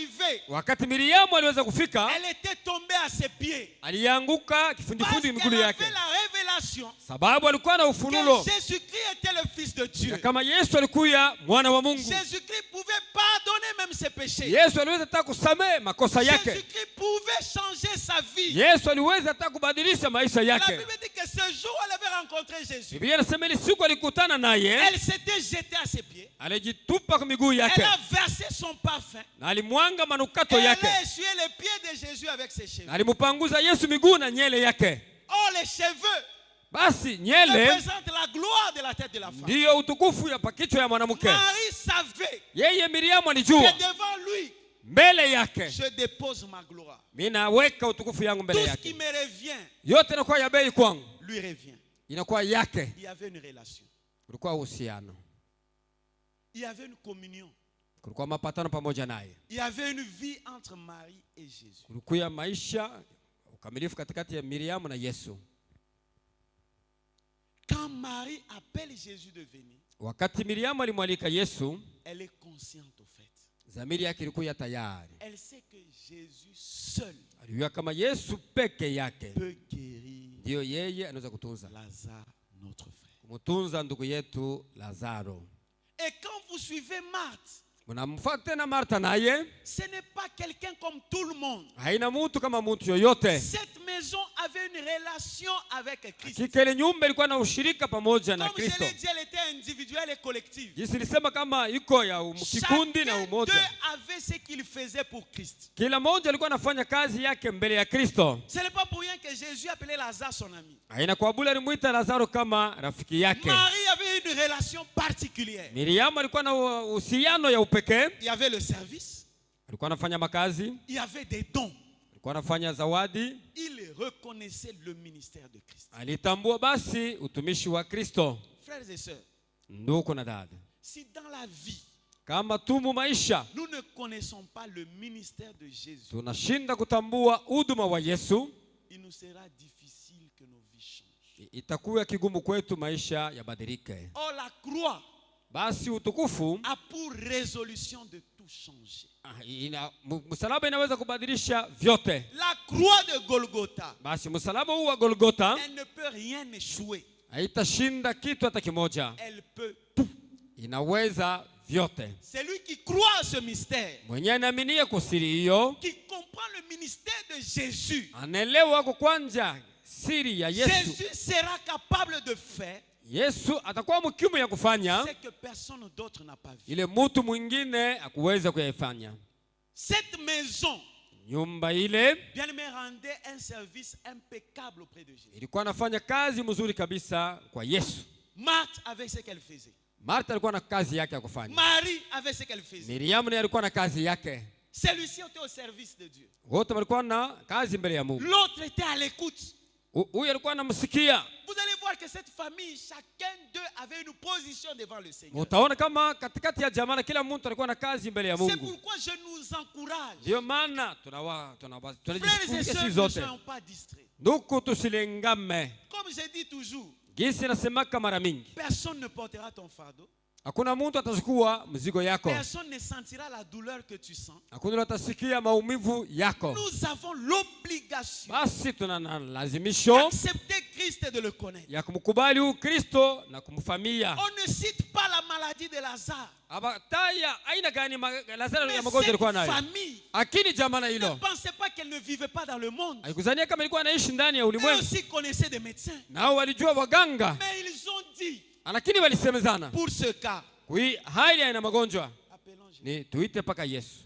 arrivée, wakati Miriamu aliweza kufika, elle était tombée à ses pieds. alianguka Parce kifundifundi miguu qu'elle yake, avait la révélation sababu alikuwa na que ufunulo Jésus-Christ était le Fils de Dieu. ya kama Yesu alikuya mwana wa Mungu. Jésus-Christ pouvait pardonner même ses péchés. Yesu aliweza hata kusamehe makosa yake. Jésus-Christ pouvait changer sa vie. Yesu aliweza hata kubadilisha maisha La yake. Bible dit que ce jour où elle avait rencontré Jésus, Biblia inasema ile siku alikutana naye, elle s'était jetée à ses pieds. alijitupa kwa miguu Elle yake a versé son parfum. na alimwanga manukato Elle yake a essuyé les pieds de Jésus avec ses cheveux. na alimupanguza Yesu miguu na nyele yake. Or, les cheveux Basi nyele représentent la gloire de la tête de la femme. ndiyo utukufu ya pakichwa ya mwanamke. Marie savait Yeye Miriamu que alijua devant lui, mbele yake je dépose ma gloire. mimi naweka utukufu yangu mbele Tout ce qui yake, me revient, yote inakuwa ya bei kwangu, lui revient. inakuwa yake. Il y avait une relation. Kulikuwa uhusiano, Il y avait une communion. kulikuwa mapatano pamoja naye, Il y avait une vie entre Marie et Jésus. kulikuwa maisha ukamilifu katikati ya Miriamu na Yesu. Quand Marie appelle Jésus de venir, Wakati Miriamu alimwalika Yesu, elle est consciente au fait. dhamiri yake ilikuwa tayari, Elle sait que Jésus seul alijua kama Yesu peke yake peut guérir ndiyo yeye anaweza kutunza, Lazare, notre frère. kumtunza ndugu yetu Lazaro. Et quand vous suivez Marthe, Mnamfuata tena Martha, naye ce n'est pas quelqu'un comme tout le monde. haina mtu kama mtu yoyote. Cette maison avait une relation avec Christ. Hakika ile nyumba ilikuwa na ushirika pamoja na Comme je Kristo. l'ai dit, elle était individuelle et collective. Jinsi nilisema kama iko ya kikundi na Chacun d'eux umoja, avait ce qu'il faisait pour Christ. kila mmoja alikuwa anafanya kazi yake mbele ya Kristo. Ce n'est pas pour rien que Jésus appelait Lazare son ami. Haina kwa bure alimuita Lazaro kama rafiki yake. Marie avait une relation particulière. Miriamu alikuwa na uhusiano ya upekee, Il y avait le service, alikuwa anafanya makazi, il y avait des dons. alikuwa anafanya zawadi, Il reconnaissait le ministère de Christ. alitambua basi utumishi wa Kristo. Frères et sœurs, Ndugu na dada, si dans la vie, kama tumu maisha nous ne connaissons pas le ministère de Jésus, tunashinda kutambua huduma wa Yesu, il nous sera difficile que nos vies changent. itakuwa kigumu kwetu maisha yabadilike. Or, la croix Basi utukufu a pour résolution de tout changer. msalaba inaweza kubadilisha vyote. La croix de Golgotha, Basi msalaba huu wa Golgotha elle ne peut rien échouer. haitashinda kitu hata kimoja, Elle peut. inaweza vyote. Celui qui croit à ce mystère, Mwenye anaaminia kusiri hiyo, qui comprend le ministère de Jésus, anaelewa kwa kwanza siri ya Yesu. Jésus sera capable de faire Yesu atakuwa mkimu ya kufanya ce que personne d'autre n'a pas vu. ile mtu mwingine akuweza kuyafanya. Cette maison, Nyumba ile bien aimé, rendait un service impeccable auprès de Jésus. ilikuwa anafanya kazi mzuri kabisa kwa Yesu. Marthe avait ce qu'elle faisait. Martha alikuwa na kazi yake ya kufanya. Marie avait ce qu'elle faisait. Miriamu naye alikuwa na kazi yake. Celui-ci était au service de Dieu. Wote walikuwa na kazi mbele ya Mungu. L'autre était à l'écoute. Huyu alikuwa anamsikia. Vous allez voir que cette famille, chacun d'eux avait une position devant le Seigneur. Utaona kama katikati ya jamaa kila mtu alikuwa na kazi mbele ya C'est Mungu. pourquoi je nous encourage. Ndio maana Frères et tunajifunza sœurs, sisi ne zote. soyons pas distraits. Ndugu, tusilengame. Comme je dis toujours, Gisi nasemaka mara mingi, personne ne portera ton fardeau. hakuna mtu atachukua mzigo yako. Personne ne sentira la douleur que tu sens. Hakuna atasikia maumivu yako. Nous avons l'obligation Basi tuna lazimisho d'accepter Christ et de le connaître. ya kumkubali huyu Kristo na kumfamia. On ne cite pas la maladie de Lazare. Abataya aina gani Lazaro ya Mais magonjwa cette alikuwa nayo. famille Akini jamaa ne hilo. pensait pas qu'elle ne vivait pas dans le monde. Haikuzania kama ilikuwa anaishi ndani ya Eux ulimwengu. aussi connaissaient des médecins. Nao walijua waganga. Mais ils ont dit, Lakini walisemezana, pour ce cas, kui hali ina magonjwa appelons Jésus. ni tuite paka Yesu.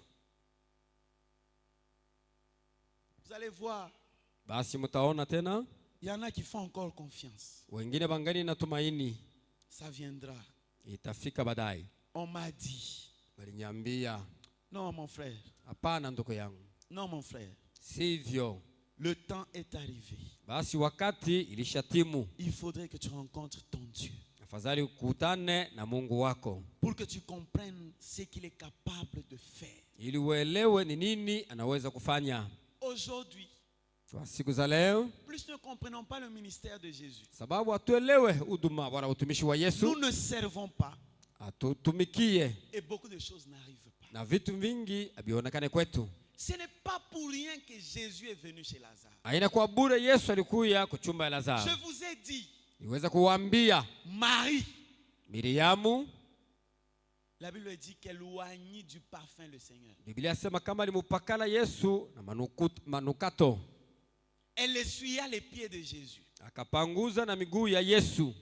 Vous allez voir, Basi mtaona tena il y en a qui font encore confiance. wengine bangali na tumaini Ça viendra. itafika baadaye. On m'a dit, Waliniambia, non mon frère, hapana ndugu yangu, non mon frère, sivyo. le temps est arrivé. Basi wakati ilishatimu, Il faudrait que tu rencontres ton Dieu afadhali ukutane na Mungu wako pour que tu comprennes ce qu'il est capable de faire. ili uelewe ni nini anaweza kufanya. Aujourd'hui, Kwa siku za leo, plus nous ne comprenons pas le ministère de Jésus, sababu hatuelewe huduma wala utumishi wa nous Yesu, ne servons pas, atutumikie, Et beaucoup de choses n'arrivent pas. na vitu vingi abionekane kwetu. Ce n'est pas pour rien que Jésus est venu chez Lazare. Haina kwa bure Yesu alikuya kuchumba ya Je Lazaro. vous ai dit, Niweza kuwaambia Marie, Miriamu, la Bible dit qu'elle oignit du parfum le Seigneur. Biblia sema kama alimupakala Yesu na manukato, Elle essuya les pieds de Jésus. akapanguza na miguu ya Yesu.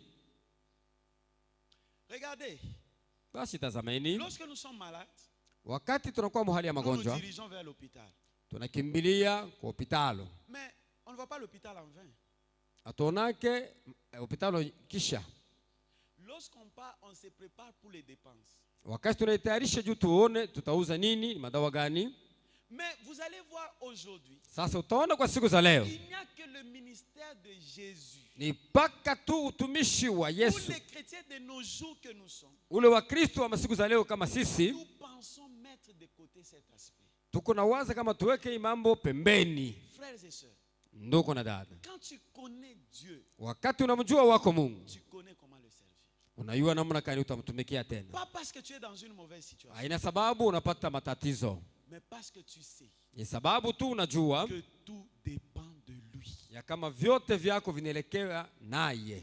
Regardez, Basi tazameni, lorsque nous sommes malades, wakati tunakuwa mahali ya nous nous magonjwa, dirigeons vers l'hôpital. tunakimbilia kwa hospitalo. Mais on ne va pas à l'hôpital en vain. Atonake hospitalo kisha. Lorsqu'on part, on se prépare pour les dépenses. Wakati tunajitayarisha juu tuone tutauza nini, madawa gani. Mais vous allez voir aujourd'hui, Sasa utaona kwa siku za leo, il n'y a que le ministère de Jésus. ni paka tu utumishi wa Pour Yesu. les chrétiens de nos jours que nous sommes, Ule wa Kristo wa masiku za leo kama sisi, nous pensons mettre de côté cet aspect. tuko na waza kama tuweke hii mambo pembeni. Frères et sœurs, Ndugu na dada, quand tu connais Dieu, wakati unamjua wako Mungu, tu connais comment le servir. unajua namna gani utamtumikia tena. Pas parce que tu es dans une mauvaise situation, Haina sababu unapata matatizo, mais parce que tu sais ni sababu tu unajua que tout dépend de lui. ya kama vyote vyako vinaelekea naye.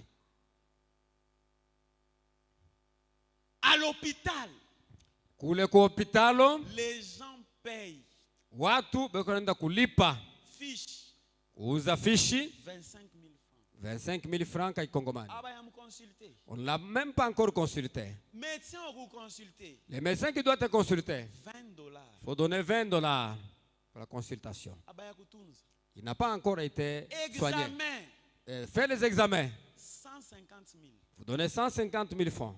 À l'hôpital, Kule kwa hospitalo les gens payent watu beko naenda kulipa fiche kuuza fishi 25 000 francs. 25,000 francs kikongomani. Ah bah, il me consulter. On l'a même pas encore consulté. Médecin, on vous consulter. Le médecin qui doit te consulter, $20. il faut donner $20 pour la consultation. Ah bah, il y a Koutounza. Il n'a pas encore été soigné. Examen, Fais les examens. 150 000. Vous donnez 150,000 francs.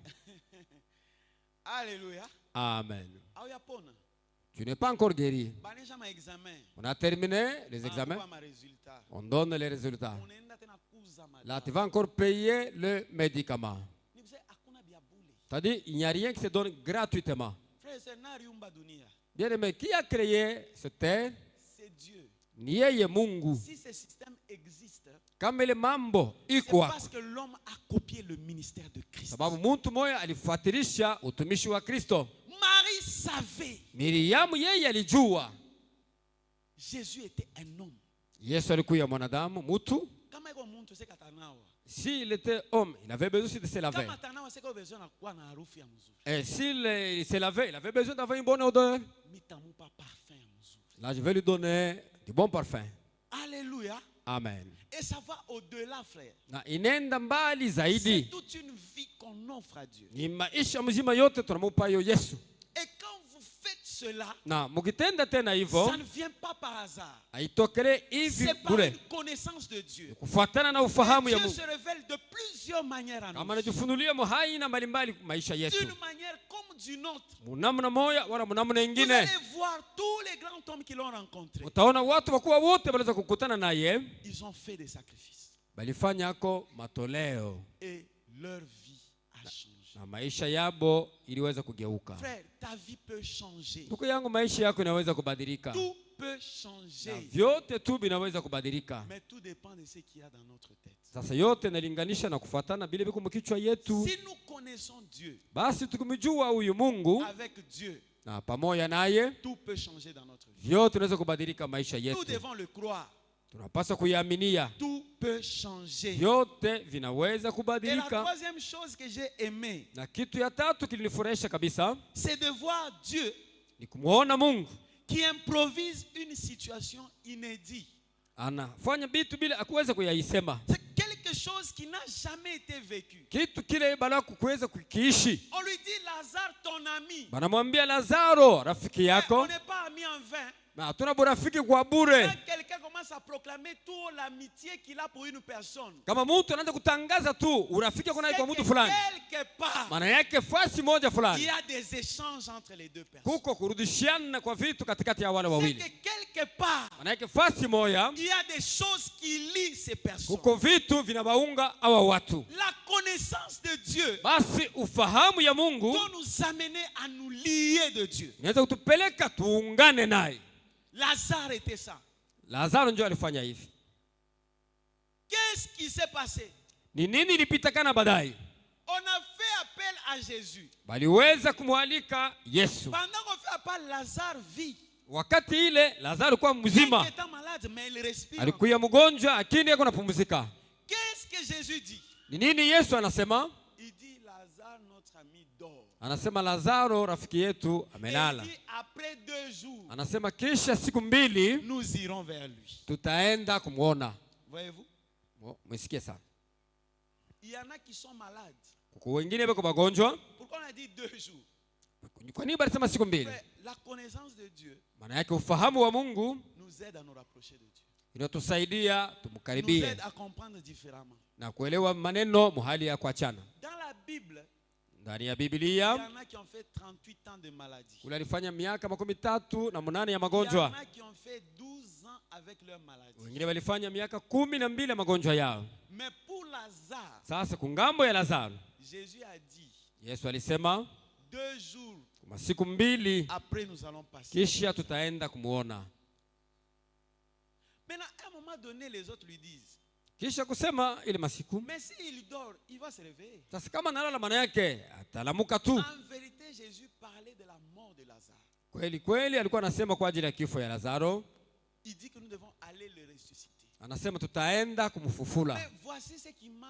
Alléluia. Amen. Ah oui, apona. Tu n'es pas encore guéri. Bah, déjà ma examen. On a terminé les Ah, examens. quoi, ma résultat? On donne les résultats. On est tena kuza madame. Là, tu vas encore payer le médicament. Ni mzee, hakuna bia bule. C'est-à-dire, il n'y a rien qui se donne gratuitement. Frère, c'est nariumba dunia. Bien aimé, qui a créé cette terre? C'est Dieu. Ni yeye Mungu. Si ce système existe, Kama ile mambo c'est iko parce que l'homme a copié le ministère de Christ. sababu mtu moja alifuatilisha utumishi wa Kristo. Marie savait Miriamu yeye alijua Jésus était un homme. Yesu alikuwa mwanadamu, mtu. Kama iko muntu c'est katanawa. S'il était homme, il avait besoin de se laver. Kama tanawa c'est besoin na kuwa na harufu ya mzuri. Et s'il se lavait, il avait besoin d'avoir une bonne odeur. Mitamu pa parfum ya mzuri. Là, je vais lui donner du bon parfum. Alléluia. Amen. Et ça va au-delà, frère. Na inenda mbali C'est zaidi. toute une vie qu'on offre à Dieu. Ni maisha mzima yote tunamupa yo Yesu. Et quand vous faites cela, Na mukitenda tena hivyo, ça ne vient pas par hasard. haitokele hivi C'est par bure. une connaissance de Dieu. Kufuatana na ufahamu ya Dieu Mungu. se révèle de plusieurs manières à Kama nous. anajifunulia muhaina mbalimbali maisha yetu. D'une manière comme d'une autre. Munamna moya wala munamna Vous ingine. allez voir tous les grands hommes qui l'ont rencontré. Utaona watu wakuwa wote wanaweza kukutana naye, Ils ont fait des sacrifices. balifanya yako matoleo Et leur vie a changé. na maisha yabo iliweza kugeuka. Frère, ta vie peut changer. Ndugu yangu, maisha yako inaweza kubadilika. Tout peut Na changer. vyote tu vinaweza kubadilika. Mais tout dépend de ce qu'il y a dans notre tête. Sasa yote nalinganisha na kufuatana bile biko mkichwa yetu. Si nous connaissons Dieu, Basi tukimjua huyu Mungu avec Dieu, na pamoja naye, tout peut changer dans notre vie. vyote vinaweza kubadilika maisha Nous yetu. devons le croire. Tunapaswa kuiaminia. Tout peut changer. Vyote vinaweza Et la kubadilika. troisième chose que j'ai aimée, Na kitu ya tatu kilinifurahisha kabisa c'est de voir Dieu ni kumuona Mungu qui improvise une situation inédite. anafanya vitu bila akuweza kuyaisema. C'est quelque chose qui n'a jamais été vécu. Kitu kile bala kuweza kukiishi. On lui dit, Lazare, ton ami. Banamwambia Lazaro, rafiki Mais on yako, n'est pas amis en vain. na hatuna burafiki kwa bure. Quand quelqu'un commence à proclamer toute l'amitié qu'il a pour une personne, Kama mtu anaanza kutangaza tu urafiki kuna c'est kwa que mtu fulani, quelque part, maana yake fasi moja il fulani y a des échanges entre les deux personnes. kuko kurudishiana kwa vitu katikati ya wale C'est wawili. que quelque part, Maana yake fasi moja il y a des choses qui lient ces personnes. kuko vitu vinawaunga hawa watu. La connaissance de Dieu Basi ufahamu ya Mungu doit nous amener à nous lier de Dieu. inaweza kutupeleka tuungane naye. Lazare était ça. Lazaro ndio alifanya hivi. Qu'est-ce qui s'est passé? Ni nini ilipitakana baadaye? On a fait appel à Jésus. Baliweza kumwalika Yesu. Pendant qu'on fait appel, Lazare vit. Wakati ile Lazaro alikuwa Il mzima. était malade, mais il respire. Alikuwa mgonjwa lakini yako napumzika. Qu'est-ce que Jésus dit? Ni nini Yesu anasema? Il dit Lazare, notre ami, dort. Anasema Lazaro rafiki yetu Et amelala. il dit après 2 jours, Anasema kisha siku 2 nous irons vers lui. tutaenda kumuona. Voyez-vous? Mwisikie sana. Il y en a qui sont malades. Kwa wengine wako wagonjwa. Pourquoi on a dit 2 jours? Kwa nini balisema siku 2? La connaissance de Dieu Maana yake ufahamu wa Mungu nous aide à nous rapprocher de Dieu. inatusaidia Nous tumkaribie aide à comprendre différemment. na kuelewa maneno muhali ya kuachana. Dans la Bible, Ndani ya il y Biblia en a qui ont fait 38 ans de maladie. kule alifanya miaka 38 ya Il y en magonjwa. a qui ont fait 12 ans avec leur maladie. Wengine walifanya miaka 12 ya magonjwa yao. Mais pour Lazare, Sasa kungambo ya Lazaro, Jésus a dit, Yesu alisema 2 jours kwa siku 2 après nous allons passer. kisha tutaenda kumuona. Maintenant, à un moment donné, les autres lui disent, Kisha kusema ile masiku. mais s'il dort, il va se réveiller. Sasa kama nalala maana yake atalamuka tu. En vérité, Jésus parlait de la mort de Lazare. Kweli kweli alikuwa anasema kwa ajili ya kifo ya Lazaro. Il dit que nous devons aller le ressusciter. Anasema tutaenda kumfufula. Mais voici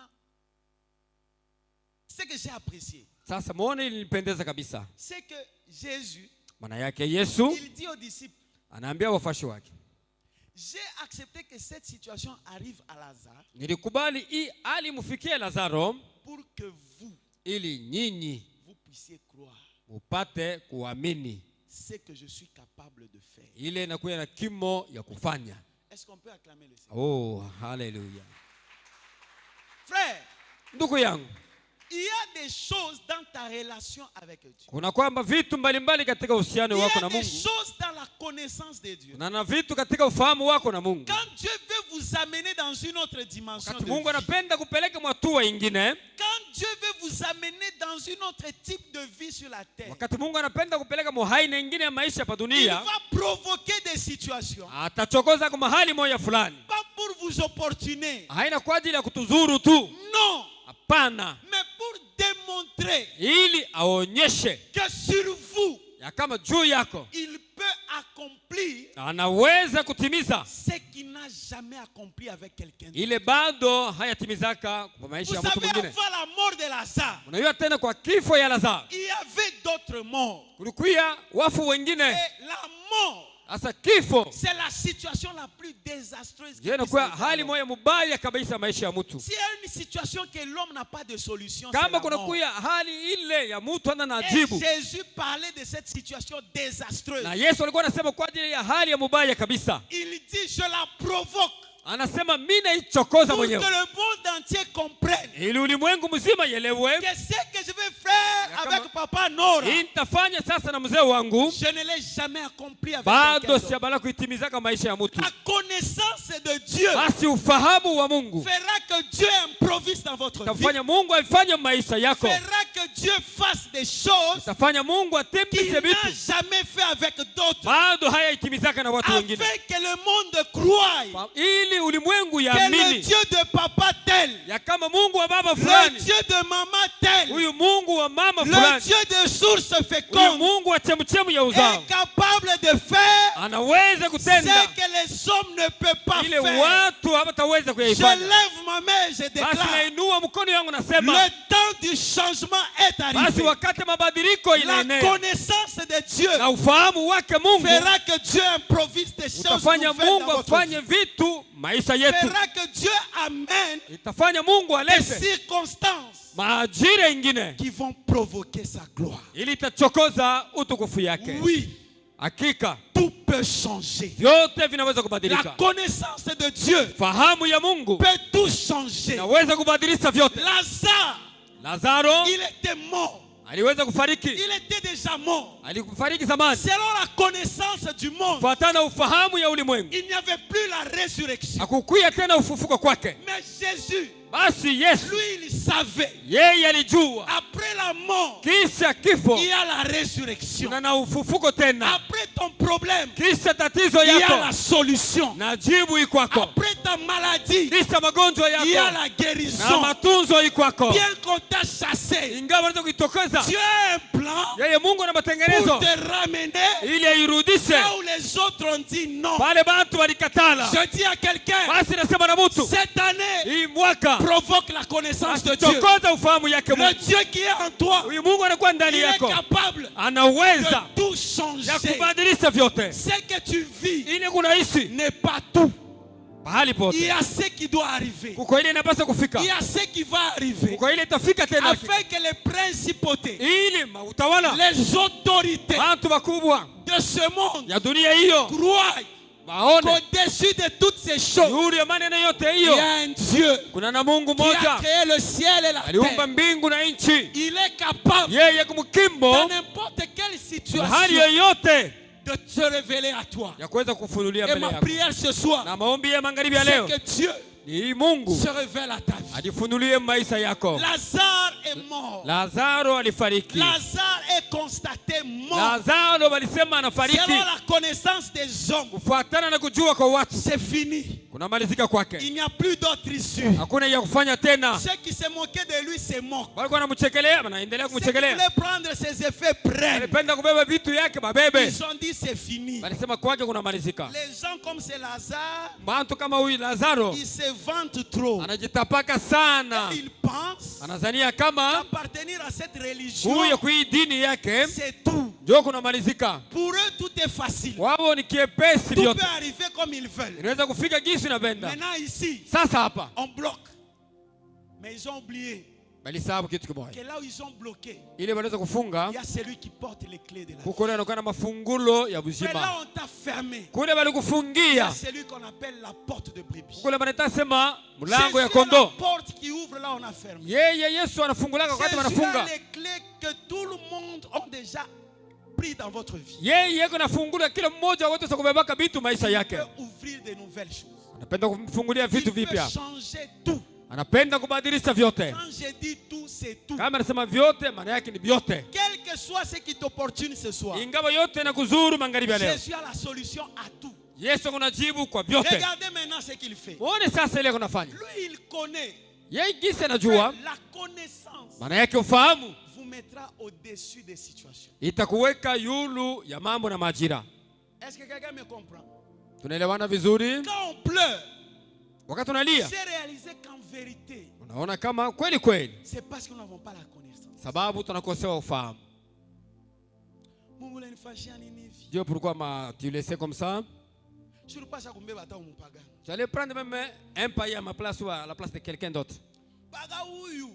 ce que j'ai apprécié. Sasa muone ilinipendeza kabisa. C'est que Jésus, Maana yake Yesu il dit aux disciples, anaambia wafuasi wake, j'ai accepté que cette situation arrive à Lazare nilikubali hii alimfikia Lazaro pour que vous ili nyinyi puissiez croire upate kuamini ce que je suis capable de faire. ile inakuwa na kimo ya kufanya. Est-ce qu'on peut acclamer le Seigneur? Oh, haleluya. Frère, Ndugu yangu, il y a des choses dans ta relation avec Dieu. kuna kwamba vitu mbalimbali katika uhusiano Il y wako a na des Mungu. choses dans la connaissance de Dieu. Kuna na vitu katika ufahamu wako na Mungu. Quand Dieu veut vous amener dans une autre dimension Wakati de Mungu vie, anapenda kupeleka mwatua ingine, quand Dieu veut vous amener dans une autre type de vie sur la terre, wakati Mungu anapenda kupeleka muhaina ingine ya maisha hapa il dunia, va provoquer des situations, atachokoza kwa mahali moja fulani. pas pour vous opportuner, Haina kwa ajili ya kutuzuru tu. non, Hapana, mais pour démontrer ili aonyeshe que sur vous, ya kama juu yako il peut accomplir anaweza kutimiza ce qu'il n'a jamais accompli avec quelqu'un d'autre. ile bado hayatimizaka kwa maisha Vous ya mtu savez, mwingine. avant la mort de Lazare, Unajua tena kwa kifo ya Lazaro il y avait d'autres morts. kulikuwa wafu wengine. Et la mort, Sasa kifo c'est la situation la plus désastreuse qui ndio puisse inakuwa arriver à hali l'homme. moja mubaya kabisa ya maisha ya mtu. S'il y a une situation que l'homme n'a pas de solution, c'est Kama la kuna mort. kuya hali ile ya mtu ana Et najibu, Jésus parlait de cette situation désastreuse. na Yesu alikuwa anasema kwa ajili ya hali ya mubaya kabisa. Il dit, je la provoque Anasema mimi naichokoza pour que mwenyewe le monde entier comprenne ili ulimwengu mzima ielewe que ce que je vais faire Ya kama- avec papa Nora, hii nitafanya sasa na mzee wangu je ne l'ai jamais accompli avec bado quelqu'un d'autre. siabala kuitimizaka maisha ya mtu. La connaissance de Dieu Basi ufahamu wa Mungu fera que Dieu improvise dans votre vie, utafanya Mungu afanye maisha yako, fera que Dieu fasse des choses utafanya Mungu qu'il atimize n'a vitu jamais fait avec d'autres, bado hayaitimizaka na watu afin wengine, que le monde croie ili ulimwengu que le yaamini Dieu de papa tel, ya kama Mungu wa baba le fulani, Dieu de maman tel, huyu Mungu wa mama le fulani, Dieu de source huyu féconde Mungu wa chemchemu ya uzao est capable de faire anaweza ce kutenda que les hommes ne peuvent pas ile faire. watu hawataweza Je kuyaifanya. lève ma main et je Basi déclare, nainua mkono yangu nasema, le temps du changement est basi arrivé. wakati mabadiliko La inaenea connaissance de Dieu na ufahamu wake Mungu fera que Dieu improvise des choses utafanya nouvelles Mungu dans votre afanye vie. vitu maisha yetu, Fera que Dieu amène itafanya Mungu des alete circonstances maajira ingine qui vont provoquer sa gloire. ili itachokoza utukufu yake. Oui, Hakika tout peut changer. vyote vinaweza La kubadilika. connaissance de Dieu Fahamu ya Mungu peut tout changer. inaweza kubadilisha vyote. Lazare, Lazaro il était mort. aliweza kufariki, Il était déjà mort. alikufariki zamani. Selon la connaissance du monde, Kufuatana na ufahamu ya ulimwengu, il n'y avait plus la résurrection. hakukuya tena ufufuko kwake. Mais Jésus, Basi Yesu lui, il savait. yeye alijua Après la mort, kisha kifo il y a la résurrection. kuna na ufufuko tena, Après ton problème, kisha tatizo il y a yako la solution. na jibu ikwako. Après ta maladie, lisa magonjwa il y a yako la na guérison. matunzo iko kwako. Bien qu'on t'a chassé, Ingawa wanaweza kuitokeza, Dieu a un plan yeye Mungu ana pour matengenezo te ramener ili airudishe là où les autres ont dit non. pale bantu walikatala. Je dis à quelqu'un, Basi nasema na mtu, cette année hii mwaka provoque la connaissance de Dieu. tokoza ufahamu yake Le Mungu. Dieu qui est en toi, Huyu Mungu anakuwa il ndani est yako, capable anaweza de tout ya changer. kubadilisha vyote. Ce que tu vis Ile kunaishi n'est pas tout. pahali Il y pote, a ce qui doit arriver. kuko ile inapaswa kufika, Il y a ce qui va arriver. kuko ile itafika tena, Afin que les principautés, ili utawala les autorités bantu bakubwa de ce monde ya dunia hiyo croient waone qu'au-dessus de toutes ces choses, juu ya maneno yote il y hiyo a un Dieu kuna na Mungu qui a moja créé le ciel et la aliumba terre. mbingu na nchi. Il est capable, Yeye kumkimbo dans n'importe quelle hali situation, yoyote de te révéler à toi. ya kuweza kufunulia Et mbele ma yako. prière ce soir, Na maombi ya magharibi ya c'est leo que Dieu ni Mungu se révèle à ta vie. ajifunulie maisha yako. Lazare est mort. Lazaro alifariki. Lazare est constaté mort. Lazaro walisema anafariki Selon la connaissance des hommes, kufuatana na kujua kwa watu, c'est fini. kunamalizika kwake, Il n'y a plus d'autre issue. hakuna ya kufanya tena. Ceux qui se moquaient de lui se moquent. Walikuwa wanamchekelea, wanaendelea Ceux qui kumchekelea, voulaient prendre ses effets prennent. walipenda kubeba vitu yake babebe, Ils ont dit c'est fini. walisema kwake kunamalizika. Les gens comme c'est Lazare, Mtu kama huyu Lazaro ils se vantent trop. anajitapaka sana, Ils pensent anazania kama qu'appartenir à cette religion, huyo kui dini yake c'est tout. ndio kunamalizika. Pour eux, tout est facile. Wao ni kiepesi Tout vyote, peut arriver comme ils veulent. inaweza kufika jinsi inapenda. Maintenant, ici, Sasa hapa on bloque. Mais ils ont oublié balisahau kitu kimoja, que là où ils ont bloqué, ile wanaweza kufunga il y a celui qui porte les clés de la vie. kukole anakuwa na mafungulo ya Mais uzima. là, on t'a fermé. Kule Il y a balikufungia, celui qu'on appelle la porte de brebis. kule banata sema Jésus mlango ya est la kondoo. porte qui ouvre là, on a fermé. Yeye Yesu anafungulaka wakati Jésus a wanafunga. les clés que tout le monde a déjà pris dans votre vie. Yeye yeko nafungula kila mmoja wote kubebaka vitu maisha Il yake. peut ouvrir de nouvelles choses. Anapenda kumfungulia Il vitu peut vipya, changer tout. anapenda kubadilisha vyote. Quand je dis tout, c'est tout. Kama anasema vyote, maana yake ni vyote, Quel que soit ce qui t'opportune ce soir, ingawa yote na kuzuru magharibi ya leo. Jésus a la solution à tout. Yesu kunajibu kwa vyote. Regardez maintenant ce qu'il fait. Muone sasa ile kunafanya Lui, il connaît yeye gisi que anajua, la connaissance maana yake ufahamu vous mettra au-dessus des situations. itakuweka yulu ya mambo na majira. Est-ce que quelqu'un me comprend? Tunaelewana vizuri? Quand on pleure, Wakati unalia c'est réaliser qu'en vérité, unaona kama kweli kweli, c'est parce que nous n'avons pas la connaissance. sababu tunakosewa ufahamu. Mungu lanifanyia nini hivi? Dieu, pourquoi tu laissé comme ça? Je ne peux pas ça kumbeba hata umpagani. Tu allais prendre même un païen à ma place ou à la place de quelqu'un d'autre. Paga huyu.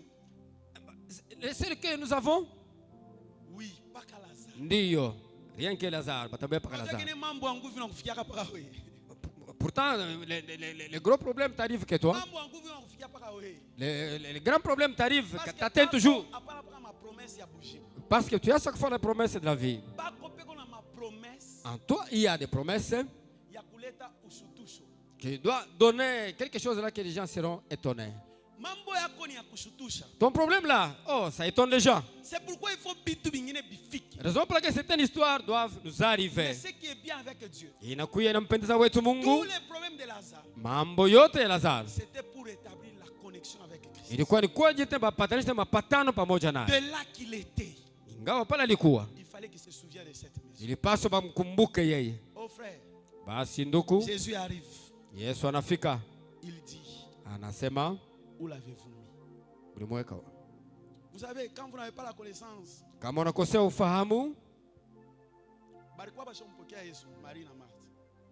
Le seul que nous avons, Oui, paka Lazare. ndiyo rien que Lazare, batabeba paka Parce Lazare. que mambo ya nguvu inakufikia paka wewe. Pourtant, le gros problème t'arrive que toi. Mambo ya nguvu inakufikia paka wewe. Le grand problème t'arrive, Parce que que t'atteins toujours. Apana paka ma promesse ya bouger. Parce que tu as chaque fois la promesse de la vie. Pas kopé qu'on a ma promesse En toi, il y a des promesses ya kuleta ushutusho. qui doivent donner quelque chose là que les gens seront étonnés. Mambo yako ni ya kushutusha. Ton problème là, oh, ça étonne les gens. C'est pourquoi il faut bitu bingine bifiki. Raison pour laquelle certaines histoires doivent nous Mais arriver. ce qui est bien avec Dieu, Inakuya inampendeza wetu tous Mungu. les problèmes de Lazare, Mambo yote ya Lazaro c'était pour établir la connexion avec Christ. ilikuwa ni kwa ajili ya mapatanisho mapatano pamoja naye. De là qu'il était, Ingawa pale alikuwa, il fallait qu'il se souvienne de cette maison. ilipaswa bamkumbuke yeye. Oh frère, Basi ndugu, Jésus arrive. Yesu anafika, Il dit, anasema où l'avez-vous mis? ulimweka. Vous savez, quand vous n'avez pas la connaissance, Kama unakosea ufahamu, balikuwa bashampokea Yesu, Marie na Marthe.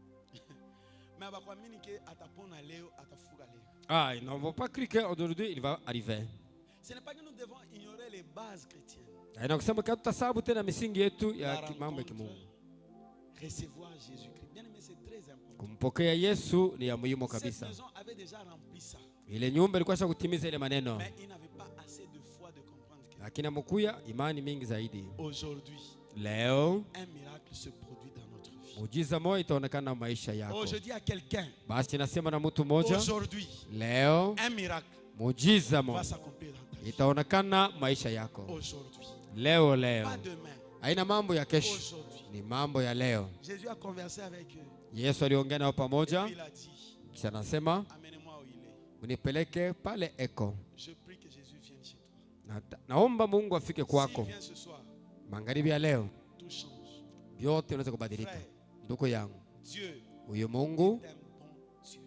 Mais abakuamini ke atapona leo, atafuka leo. ils n'ont pas cru qu'aujourd'hui il va arriver. Ce n'est pas que nous devons ignorer les bases chrétiennes. Na kusema tutasabu tena misingi yetu ya La mambo ya rencontre, kimungu. recevoir Jésus-Christ. Bien aimé, c'est très important. Kumpokea Yesu ni ya muhimu Cette kabisa. maison avait déjà rempli ça. Ile nyumba ilikuwa sha kutimiza ile maneno, Mais il n'avait pas assez de foi de comprendre que lakini amekuya imani mingi zaidi. aujourd'hui, Leo un miracle se produit dans notre vie. muujiza moja itaonekana maisha yako. Oh, je dis à quelqu'un, Basi nasema na mtu mmoja, aujourd'hui, leo un miracle muujiza va moja s'accomplir dans ta vie. itaonekana maisha yako. Aujourd'hui, Leo pas demain, haina mambo ya kesho, aujourd'hui. ni mambo ya leo. Jésus a conversé avec eux. Yesu aliongea nao Et pamoja, puis il a dit, Kisha anasema amène-moi où il est. unipeleke pale eko. Je prie que Jésus vienne chez toi. Naomba Mungu afike S'il kwako. vient ce soir, Magharibi ya leo tout change. vyote vinaweza kubadilika. Frère, Ndugu yangu, Dieu huyo Mungu est un bon Dieu.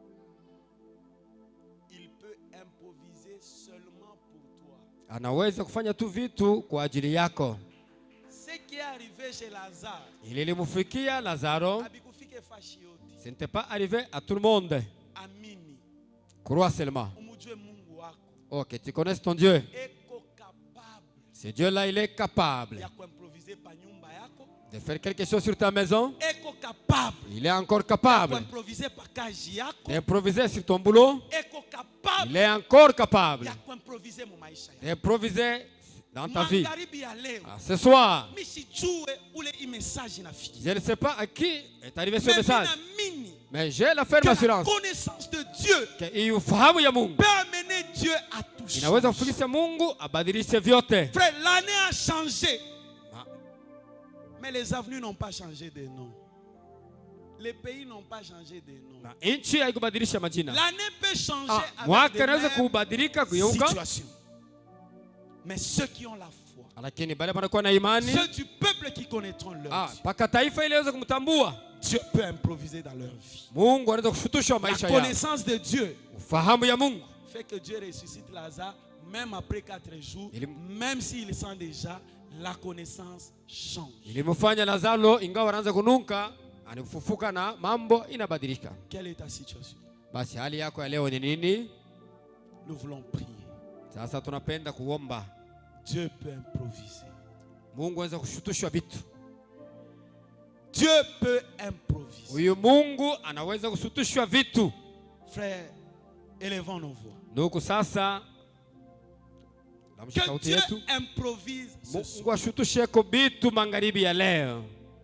Il peut improviser seulement pour toi. anaweza kufanya tu vitu kwa ajili yako. Ce qui est arrivé chez Lazare, Ili limufikia Lazaro, abikufike fashioti, ce n'était pas arrivé à tout le monde. amini, Crois seulement. umujue Mungu wako, Ok, tu connais ton Dieu. eko capable Ce Dieu-là, il est capable ya kuimproviser pa nyumba yako, de faire quelque chose sur ta maison. eko capable Il est encore ya capable kuimproviser pa kazi yako, d'improviser sur ton boulot. eko capable Il est encore capable ya kuimproviser mu maisha yako. d'improviser dans ta vie. Magharibi ya leo, Ce soir, misijue ule message inafikia. je ne sais pas à qui est arrivé ce Mais message, ninaamini mais j'ai la ferme que la assurance connaissance de Dieu que ufahamu ya Mungu peut amener Dieu à tout inaweza changer. kufikisha Mungu abadilishe vyote. Frère, l'année a changé. Ah. Mais les avenues n'ont pas changé de nom. Les pays n'ont pas changé de nom. Na nchi haikubadilisha majina. L'année peut changer avec Mwaka des inaweza mêmes kubadilika kugeuka, situations. Mais ceux qui ont la foi, lakini baada panakuwa na imani, ceux du peuple qui connaîtront leur Dieu, mpaka taifa ile iweze kumtambua Dieu peut improviser dans leur vie. Mungu, anaweza kushutusha La maisha yao. connaissance de Dieu Ufahamu ya Mungu fait que Dieu ressuscite Lazare, même après 4 jours, Il- même s'il sent déjà, la connaissance change. ilimfanya Lazaro, ingawa anaanza kunuka, anifufuka na mambo inabadilika. Quelle est ta situation? Basi hali yako ya leo ni nini? Nous voulons prier. Sasa tunapenda kuomba Dieu peut improviser. Mungu aweze kushutushwa vitu. Dieu peut improviser. Huyu Mungu anaweza kushutushwa vitu. Frères, élevons nos voix. Ndugu, sasa namsha Que sauti Dieu yetu. improvise ce Mungu soir. ashutusheko vitu magharibi ya leo.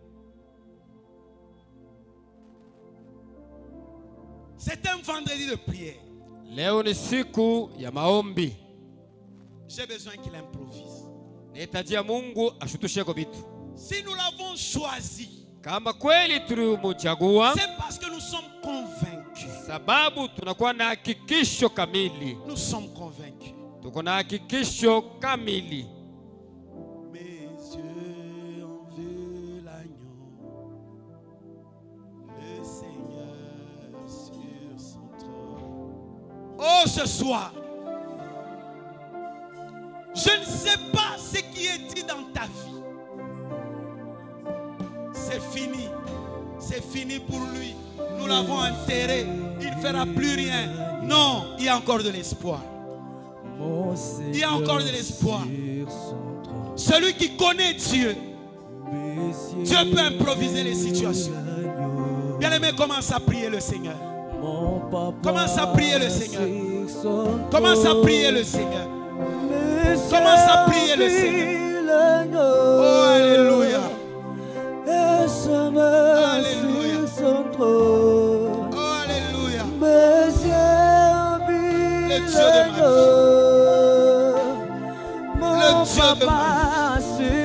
C'est un vendredi de prière. Leo ni siku ya maombi. J'ai besoin qu'il improvise. Nahitajia Mungu ashutusheko vitu. Si nous l'avons choisi, Kama kweli tulimchagua, c'est parce que nous sommes convaincus. sababu tunakuwa na hakikisho kamili. Nous sommes convaincus. Tuko na hakikisho kamili. Mes yeux ont vu l'agneau, le Seigneur sur son trône. Oh, ce soir, je ne sais pas ce qui est dit dans ta vie. C'est fini. C'est fini pour lui. Nous l'avons enterré. Il ne fera plus rien. Non, il y a encore de l'espoir. Il y a encore de l'espoir. Celui qui connaît Dieu, Dieu peut improviser les situations. Bien-aimé, commence à prier le Seigneur. Commence à prier le Seigneur. Commence à prier le Seigneur. Commence à prier le Seigneur. Oh, alléluia. Alléluia. Oh, alléluia. Le Dieu de ma vie. Le Dieu de ma vie.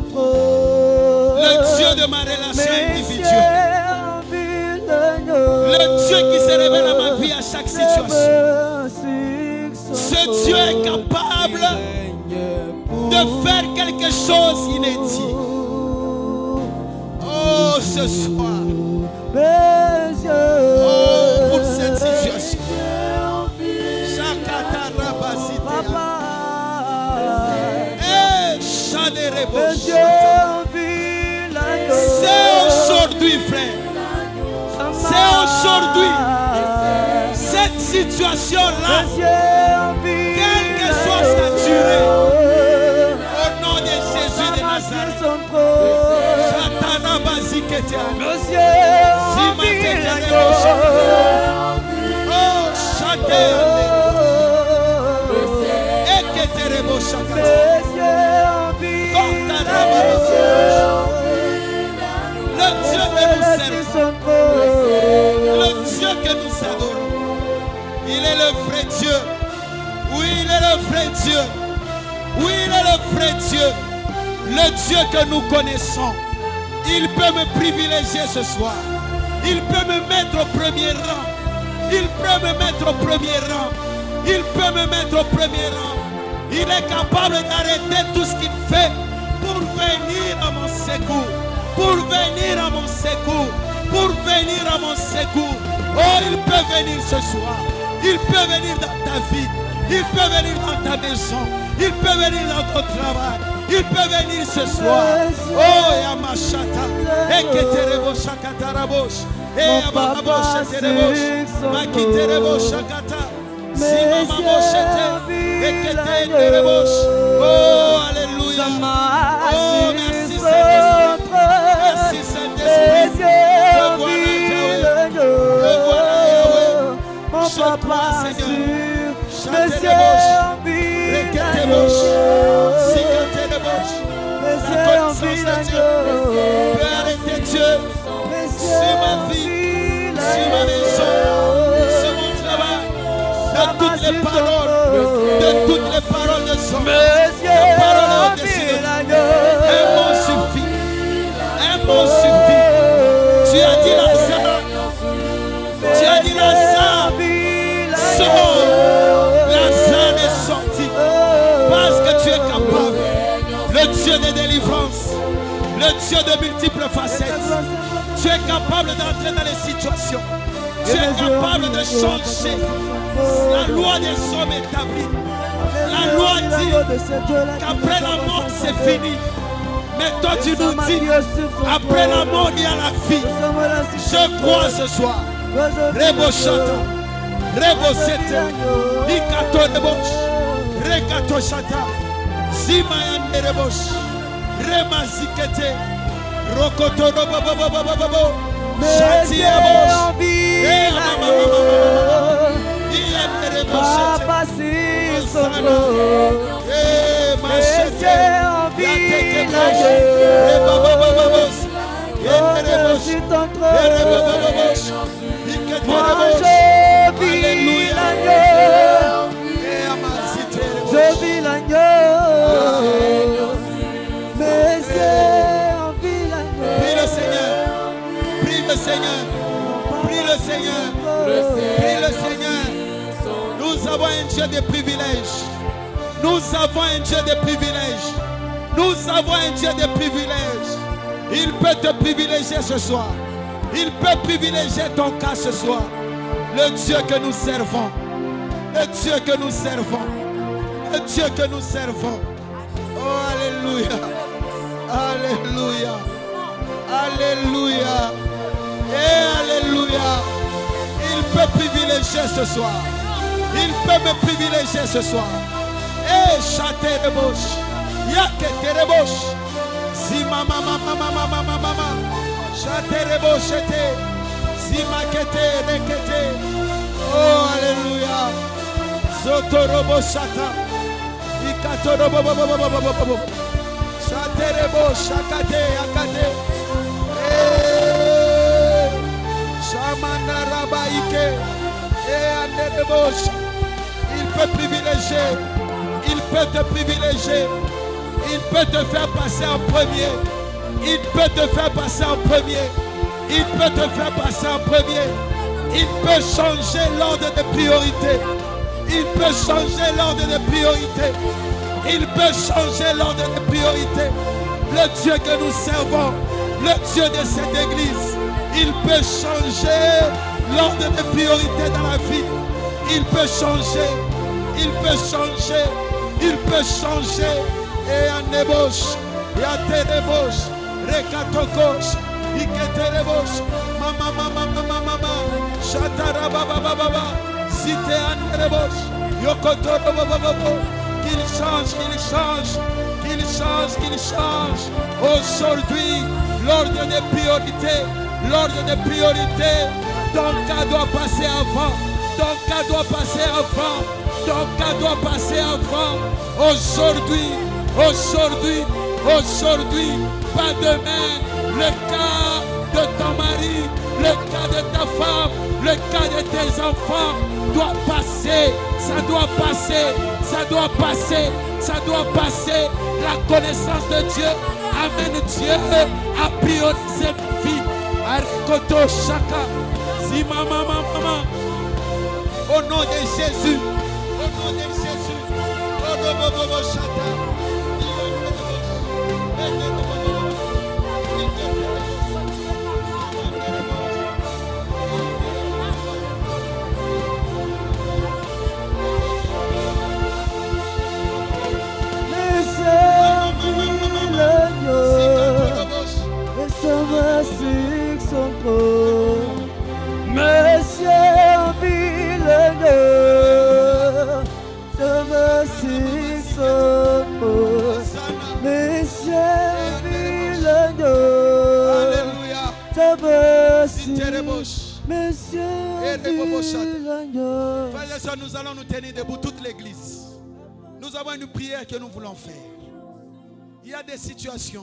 Le Dieu de ma relation individuelle. Le Dieu qui se révèle à ma vie à chaque situation. Ce Dieu est capable de faire quelque chose inédit. Oh, ce soir. Oh, pour cette situation. C'est aujourd'hui, frère. C'est aujourd'hui. Cette situation-là, quelle que soit sa durée, au nom de Jésus de Nazareth. Satana Baziketia. Oh, le Dieu que nous servons, le Dieu que nous adorons, il est le vrai Dieu. Oui, il est le vrai Dieu. Oui, il est le vrai Dieu. Le Dieu que nous connaissons. Il peut me privilégier ce soir. Il peut me mettre au premier rang. Il peut me mettre au premier rang. Il peut me mettre au premier rang. Il est capable d'arrêter tout ce qu'il fait pour venir à mon secours. Pour venir à mon secours. Pour venir à mon secours. Oh, il peut venir ce soir. Il peut venir dans ta vie. Il peut venir dans ta maison. Il peut venir dans ton travail. Il peut venir ce soir. Oh, Yamashata. Eketerebo Shakatarabos. Et Yamabos Sheterebos. Makiterebo Shakata. Simamabosete. Eketerebos. Oh, alléluia. Oh, merci Saint-Esprit. Merci Saint-Esprit. Te voilà Yahweh. Te voilà Yahweh. Chante-moi Seigneur. Chante-les Reketebos. Sikatebos. La connaissance de Dieu peut arrêter Dieu sur ma vie, sur ma maison, sur mon travail, de toutes les paroles de son. La parole est au-dessus de tout. Un mot suffit. Un mot suffit. Tu as dit Lazare. Tu as dit Lazare. Sors. Lazare est sorti. Parce que tu es capable. Le Dieu de délivrance. Le Dieu de multiples facettes. Tu es capable d'entrer dans les situations. Tu es capable de changer. La loi des hommes établie. La loi dit qu'après la mort c'est fini. Mais toi tu nous dis, après la mort il y a la vie. Je crois ce soir. Rebo Shata, Rebo Sete, Ikato Rebosh, Rekato Shata, Zimayan Rebosh, Rema Zikete, Rokoto Robobobobobobo, Shati Rebosh, Papa si solo, laissez en village, sur ton trône, moi je vis l'agneau, je vis l'agneau, mais c'est en vie l'agneau. Prie le Seigneur, prie le Seigneur, prie le Seigneur, prie le Seigneur. Nous avons un Dieu de privilèges. Nous avons un Dieu de privilèges. Nous avons un Dieu de privilèges. Il peut te privilégier ce soir. Il peut privilégier ton cas ce soir. Le Dieu que nous servons. Le Dieu que nous servons. Le Dieu que nous servons. Oh, alléluia. Alléluia. Alléluia. Et alléluia. Il peut privilégier ce soir. Il peut me privilégier ce soir. Eh, chate de bouche. Yake de bouche. Si mama mama mama mama mama. Chate de bouche. Si makete rekete. Oh, alléluia. Zotorobo chata. Ikatorobo bobo bobo bobo bobo. Chate de bouche. Akate akate. Eh. Shamana rabaike. Il peut privilégier, il peut te privilégier, il peut te faire passer en premier, il peut te faire passer en premier, il peut te faire passer en premier, il peut changer l'ordre de priorité, il peut changer l'ordre de priorité, il peut changer l'ordre de priorité. Le Dieu que nous servons, le Dieu de cette église, il peut changer l'ordre de priorité dans la vie. Il peut changer, il peut changer, il peut changer. Et en ébauche, et à ténébauche, rekatokos, iketénébauche, mama mama mama mama, chatara baba baba baba, cité en ébauche, yokotoro baba baba, qu'il change, qu'il change, qu'il change, qu'il change. Aujourd'hui, l'ordre de priorité, l'ordre de priorité. Ton cas doit passer avant. Ton cas doit passer avant. Ton cas doit passer avant. Aujourd'hui, aujourd'hui, aujourd'hui, pas demain. Le cas de ton mari, le cas de ta femme, le cas de tes enfants doit passer. Ça doit passer. Ça doit passer. Ça doit passer. La connaissance de Dieu amène Dieu à prioriser ta vie. Arikoto Shaka. Si mama mama. Au nom de Jésus. Au nom de Jésus. Au nom de Frères, nous allons nous tenir debout, toute l'église. Nous avons une prière que nous voulons faire. Il y a des situations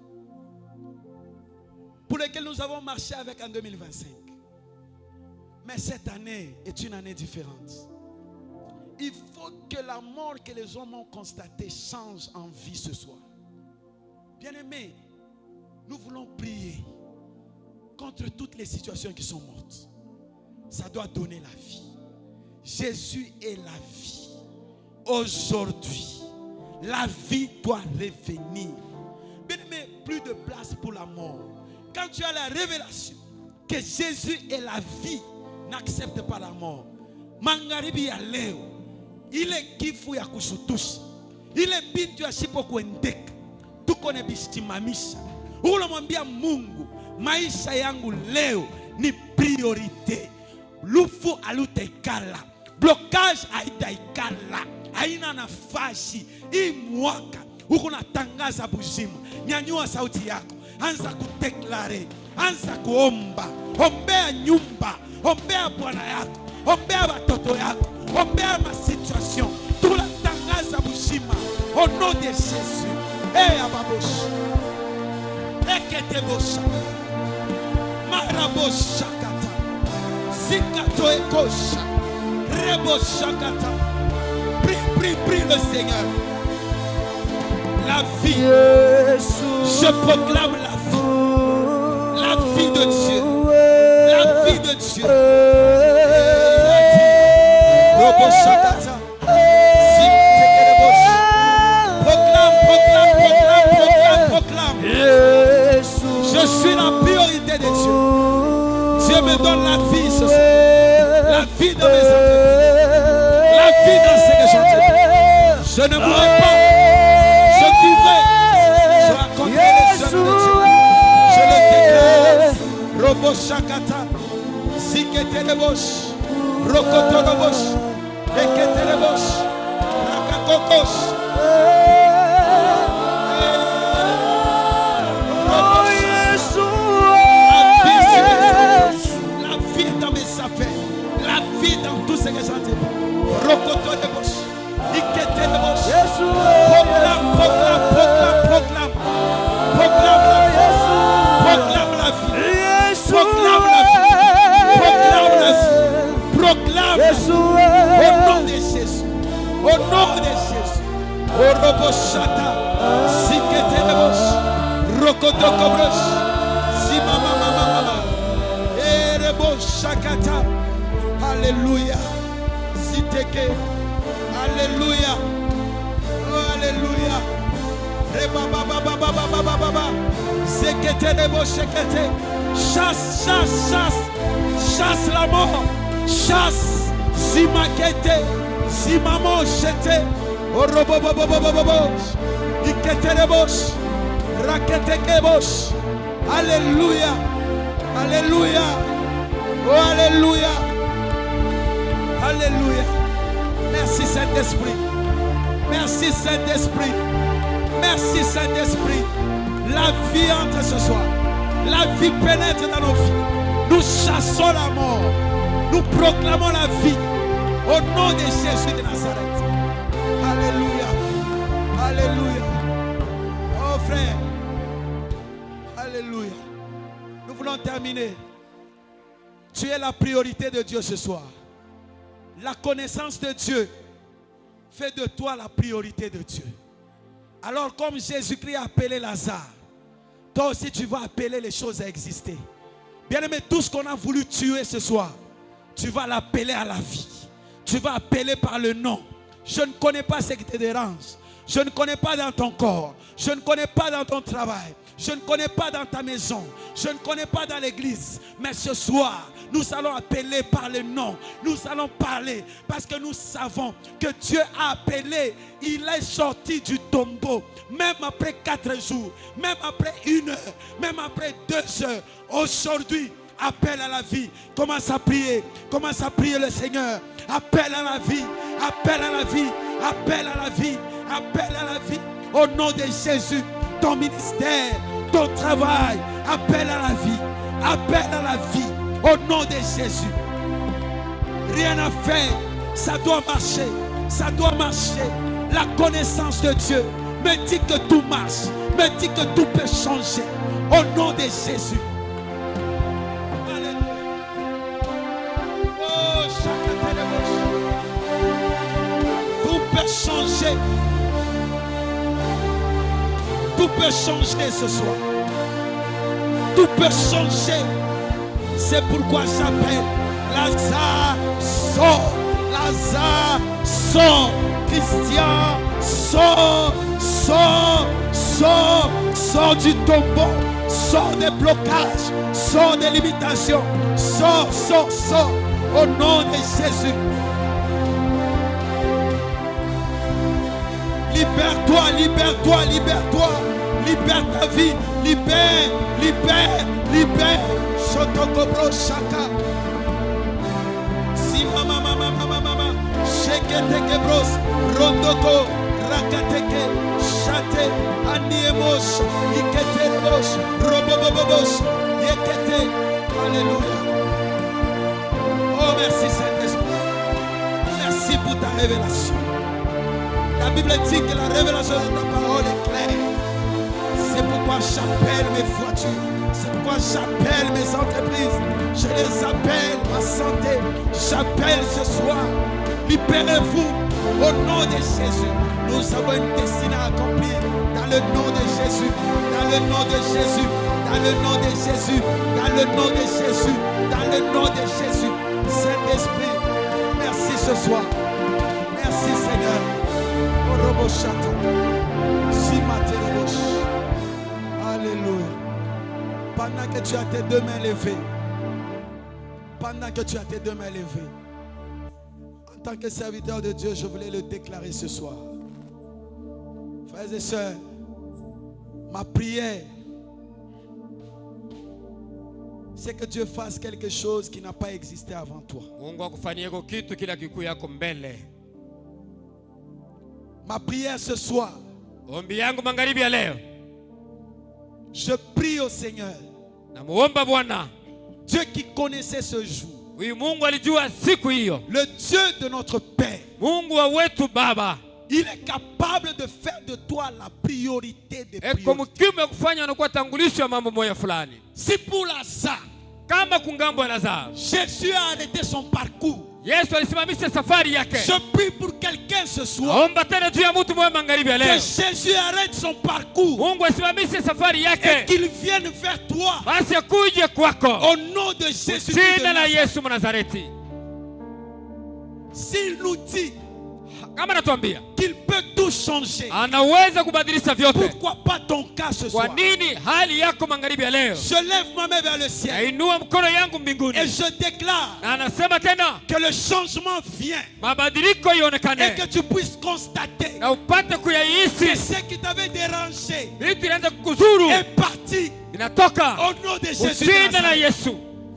pour lesquelles nous avons marché avec en 2025. Mais cette année est une année différente. Il faut que la mort que les hommes ont constatée change en vie ce soir. Bien-aimés, nous voulons prier contre toutes les situations qui sont mortes. Ça doit donner la vie. Jésus est la vie. Aujourd'hui, la vie doit revenir. Bien-aimé, plus de place pour la mort. Quand tu as la révélation que Jésus est la vie, n'accepte pas la mort. Mangaribi ya leo, ile kifu ya kushutusha, ile bintu ya shipo kuendeka, tuko ne bishtimamisha. Unamwambia Mungu, maisha yangu leo ni priorite. Lufu alutaikala, blocage haitaikala, haina nafasi. Hii mwaka uko natangaza buzima. Nyanyua sauti yako, anza kudeklare, anza kuomba. Ombea nyumba, ombea bwana yako, ombea watoto yako, ombea ma situation. Tunatangaza buzima au nom de Jésus. Ababosh. Eketebosha. Marabosha kata. Zikato ekosha. Rebosha kata. Prie le Seigneur. La vie. Je proclame la vie. La vie de Dieu. La vie de Dieu. Rebosha kata. Proclame. Je suis la priorité de Dieu. Dieu me donne la vie ce soir. La vie dans mes entreprises. La vie dans ce que j'entends. Je ne mourrai pas. Je vivrai. Je raconterai les œuvres de Dieu. Je le déclare. Robo Shakata. Ziketelebosh. Rokotorobosh. Eketelebosh. Rakakokosh. La vie dans tout ce que j'entends. Rokoto de bouche. Ikete de bouche. Proclame la vie. Proclame la vie. Proclame la vie. Au nom de Jésus. Au nom de Jésus. Au Roboshata. Sikete de bouche. Rokoto kobrosh. Simama mama. Erebo shakata. Alléluia. Ziteke. Alléluia. Oh, alléluia. Reba baba. Zekete nebo shekete. Chasse la mort. Chasse. Zimakete. Zimamo shete. Orobobobobobobo. Ikete debosh. Rakete kebosh. Alléluia. Alléluia. Oh, alléluia. Alléluia. Merci Saint-Esprit. Merci Saint-Esprit. Merci Saint-Esprit. La vie entre ce soir. La vie pénètre dans nos vies. Nous chassons la mort. Nous proclamons la vie. Au nom de Jésus de Nazareth. Alléluia. Alléluia. Oh frère. Alléluia. Nous voulons terminer. Tu es la priorité de Dieu ce soir. La connaissance de Dieu fait de toi la priorité de Dieu. Alors comme Jésus-Christ a appelé Lazare, toi aussi tu vas appeler les choses à exister. Bien-aimé, tout ce qu'on a voulu tuer ce soir, tu vas l'appeler à la vie. tu vas appeler par le nom. Je ne connais pas ce qui te dérange. Je ne connais pas dans ton corps. Je ne connais pas dans ton travail. Je ne connais pas dans ta maison. Je ne connais pas dans l'église. Mais ce soir, nous allons appeler par le nom. Nous allons parler parce que nous savons que Dieu a appelé. Il est sorti du tombeau. Même après 4 jours, même après 1 heure, même après 2 heures. Aujourd'hui, appelle à la vie. Commence à prier. Commence à prier le Seigneur. Appelle à la vie. Appelle à la vie. Appelle à la vie. Appelle à la vie. Au nom de Jésus. Ton ministère, ton travail. Appelle à la vie. Appelle à la vie. Au nom de Jésus. Rien à faire. Ça doit marcher. Ça doit marcher. La connaissance de Dieu me dit que tout marche. Me dit que tout peut changer. Au nom de Jésus. Tout peut changer. Tout peut changer ce soir. Tout peut changer. C'est pourquoi j'appelle Lazare, sort. Lazare, sort. Christian, sort. Sort. Sort. Sort du tombeau. Sort des blocages. Sort des limitations. Sort, sort, sort. Au nom de Jésus. Libère-toi, libère-toi, libère-toi. Libère ta vie. Libère, libère, libère. Shotokobro Shaka. Si mama, mama, mama, mama. Sheketeke bros. Rondoko. Rakateke. Shate. Aniemos. Iketerebos. Robobobos. Yekete. Alléluia. Oh, merci Saint-Esprit. Merci pour ta révélation. La Bible dit que la révélation de ta parole est claire. C'est pourquoi j'appelle mes voitures. C'est pourquoi j'appelle mes entreprises. Je les appelle ma santé. J'appelle ce soir. Libérez-vous au nom de Jésus. Nous avons une destinée à accomplir. Dans le nom de Jésus. Dans le nom de Jésus. Dans le nom de Jésus. Dans le nom de Jésus. Dans le nom de Jésus. Saint-Esprit, merci ce soir. Merci Seigneur. Alléluia. Pendant que tu as tes 2 mains levées, pendant que tu as tes 2 mains levées, en tant que serviteur de Dieu, je voulais le déclarer ce soir. Frères et sœurs, ma prière, c'est que Dieu fasse quelque chose qui n'a pas existé avant toi. Ma prière ce soir, je prie au Seigneur, Dieu qui connaissait ce jour, le Dieu de notre Père, il est capable de faire de toi la priorité des priorités. Si pour Lazare, Jésus a arrêté son parcours, je prie pour quelqu'un ce soir que Jésus arrête son parcours et qu'il vienne vers toi au nom de Jésus de Nazareth. S'il nous dit qu'il peut tout changer, pourquoi pas ton cas ce soir? Je lève ma main vers le ciel et je déclare que le changement vient et que tu puisses constater que ce qui t'avait dérangé est parti au nom de Jésus de Nazareth.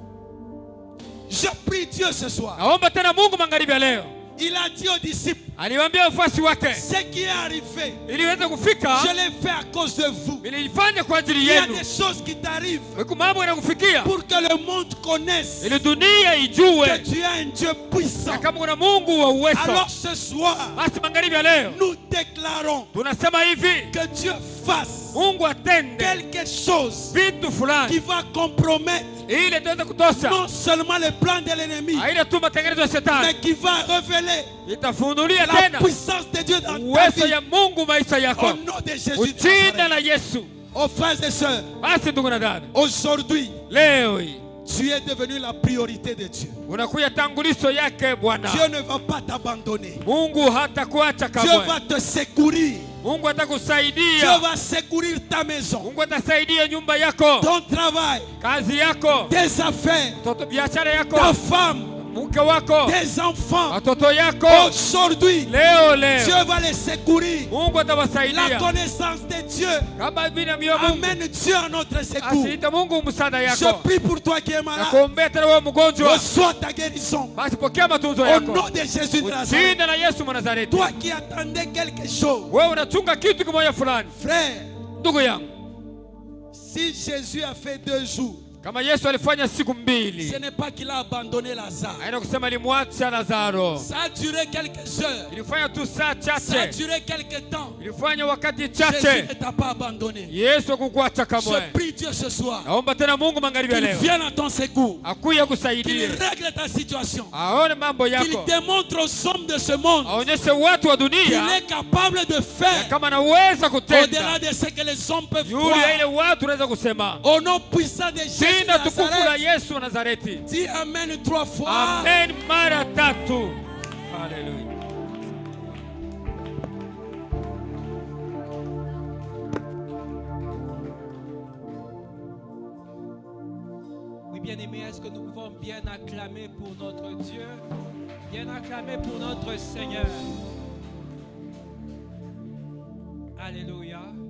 Je prie Dieu ce soir. Il a dit aux disciples, ce qui est arrivé, je l'ai fait à cause de vous. Il y a des choses qui t'arrivent pour que le monde connaisse que tu es un Dieu puissant. Alors ce soir, nous déclarons que Dieu fasse quelque chose qui va compromettre non seulement le plan de l'ennemi, mais qui va révéler la puissance de Dieu dans ta vie. Au nom de Jésus de Nazareth. Oh frères et sœurs, aujourd'hui, Tu es devenu la priorité de Dieu. unakuwa tangulizo yake Bwana. Dieu ne va pas t'abandonner. Mungu hatakuacha Dieu kamwe. va te secourir. Mungu atakusaidia. Dieu va secourir ta maison, Mungu atasaidia nyumba yako, ton travail, kazi yako, tes affaires, biashara yako, ta femme, mke wako, tes enfants. watoto yako. Aujourd'hui, Leo Dieu va les secourir. Mungu La atawasaidia. connaissance de Dieu Kama vile mio Mungu amène Dieu à notre secours. asiita Mungu msaada Je yako. prie pour toi qui es malade. Nakuombea tena wewe mgonjwa, Reçois ta guérison. basi pokea matunzo Au yako. nom de Jésus de Nazareth. Jina la Yesu Mnazareti. Toi qui attendais quelque chose, Wewe unachunga kitu kimoja fulani. frère, Ndugu yangu, si Jésus a fait 2 jours, kama Yesu alifanya siku ce 2, n'est pas qu'il a abandonné Lazare. haina kusema alimwacha Lazaro. Ça a duré quelques heures. Ilifanya tu saa Ça a chache, duré quelques temps. ilifanya wakati Jésus chache. ne t'a pas abandonné. Yesu hakukuacha Je kamwe. prie Dieu ce soir Naomba tena Mungu magharibi ya qu'il leo vienne à ton secours, akuye qu'il akusaidie, règle ta situation, aone mambo qu'il yako, démontre aux hommes de ce monde aonyeshe watu wa qu'il dunia est capable de faire kama anaweza au-delà kutenda de ce que les hommes peuvent yule ya ile croire. watu wanaweza kusema. Au nom puissant de Jésus de Jina tukufu la Nazareth, Yesu wa Nazareti. dis Amen 3 fois. Amen mara 3. Haleluya. Oui, bien-aimés, est-ce que nous pouvons bien acclamer pour notre Dieu, bien acclamer pour notre Seigneur? Alléluia.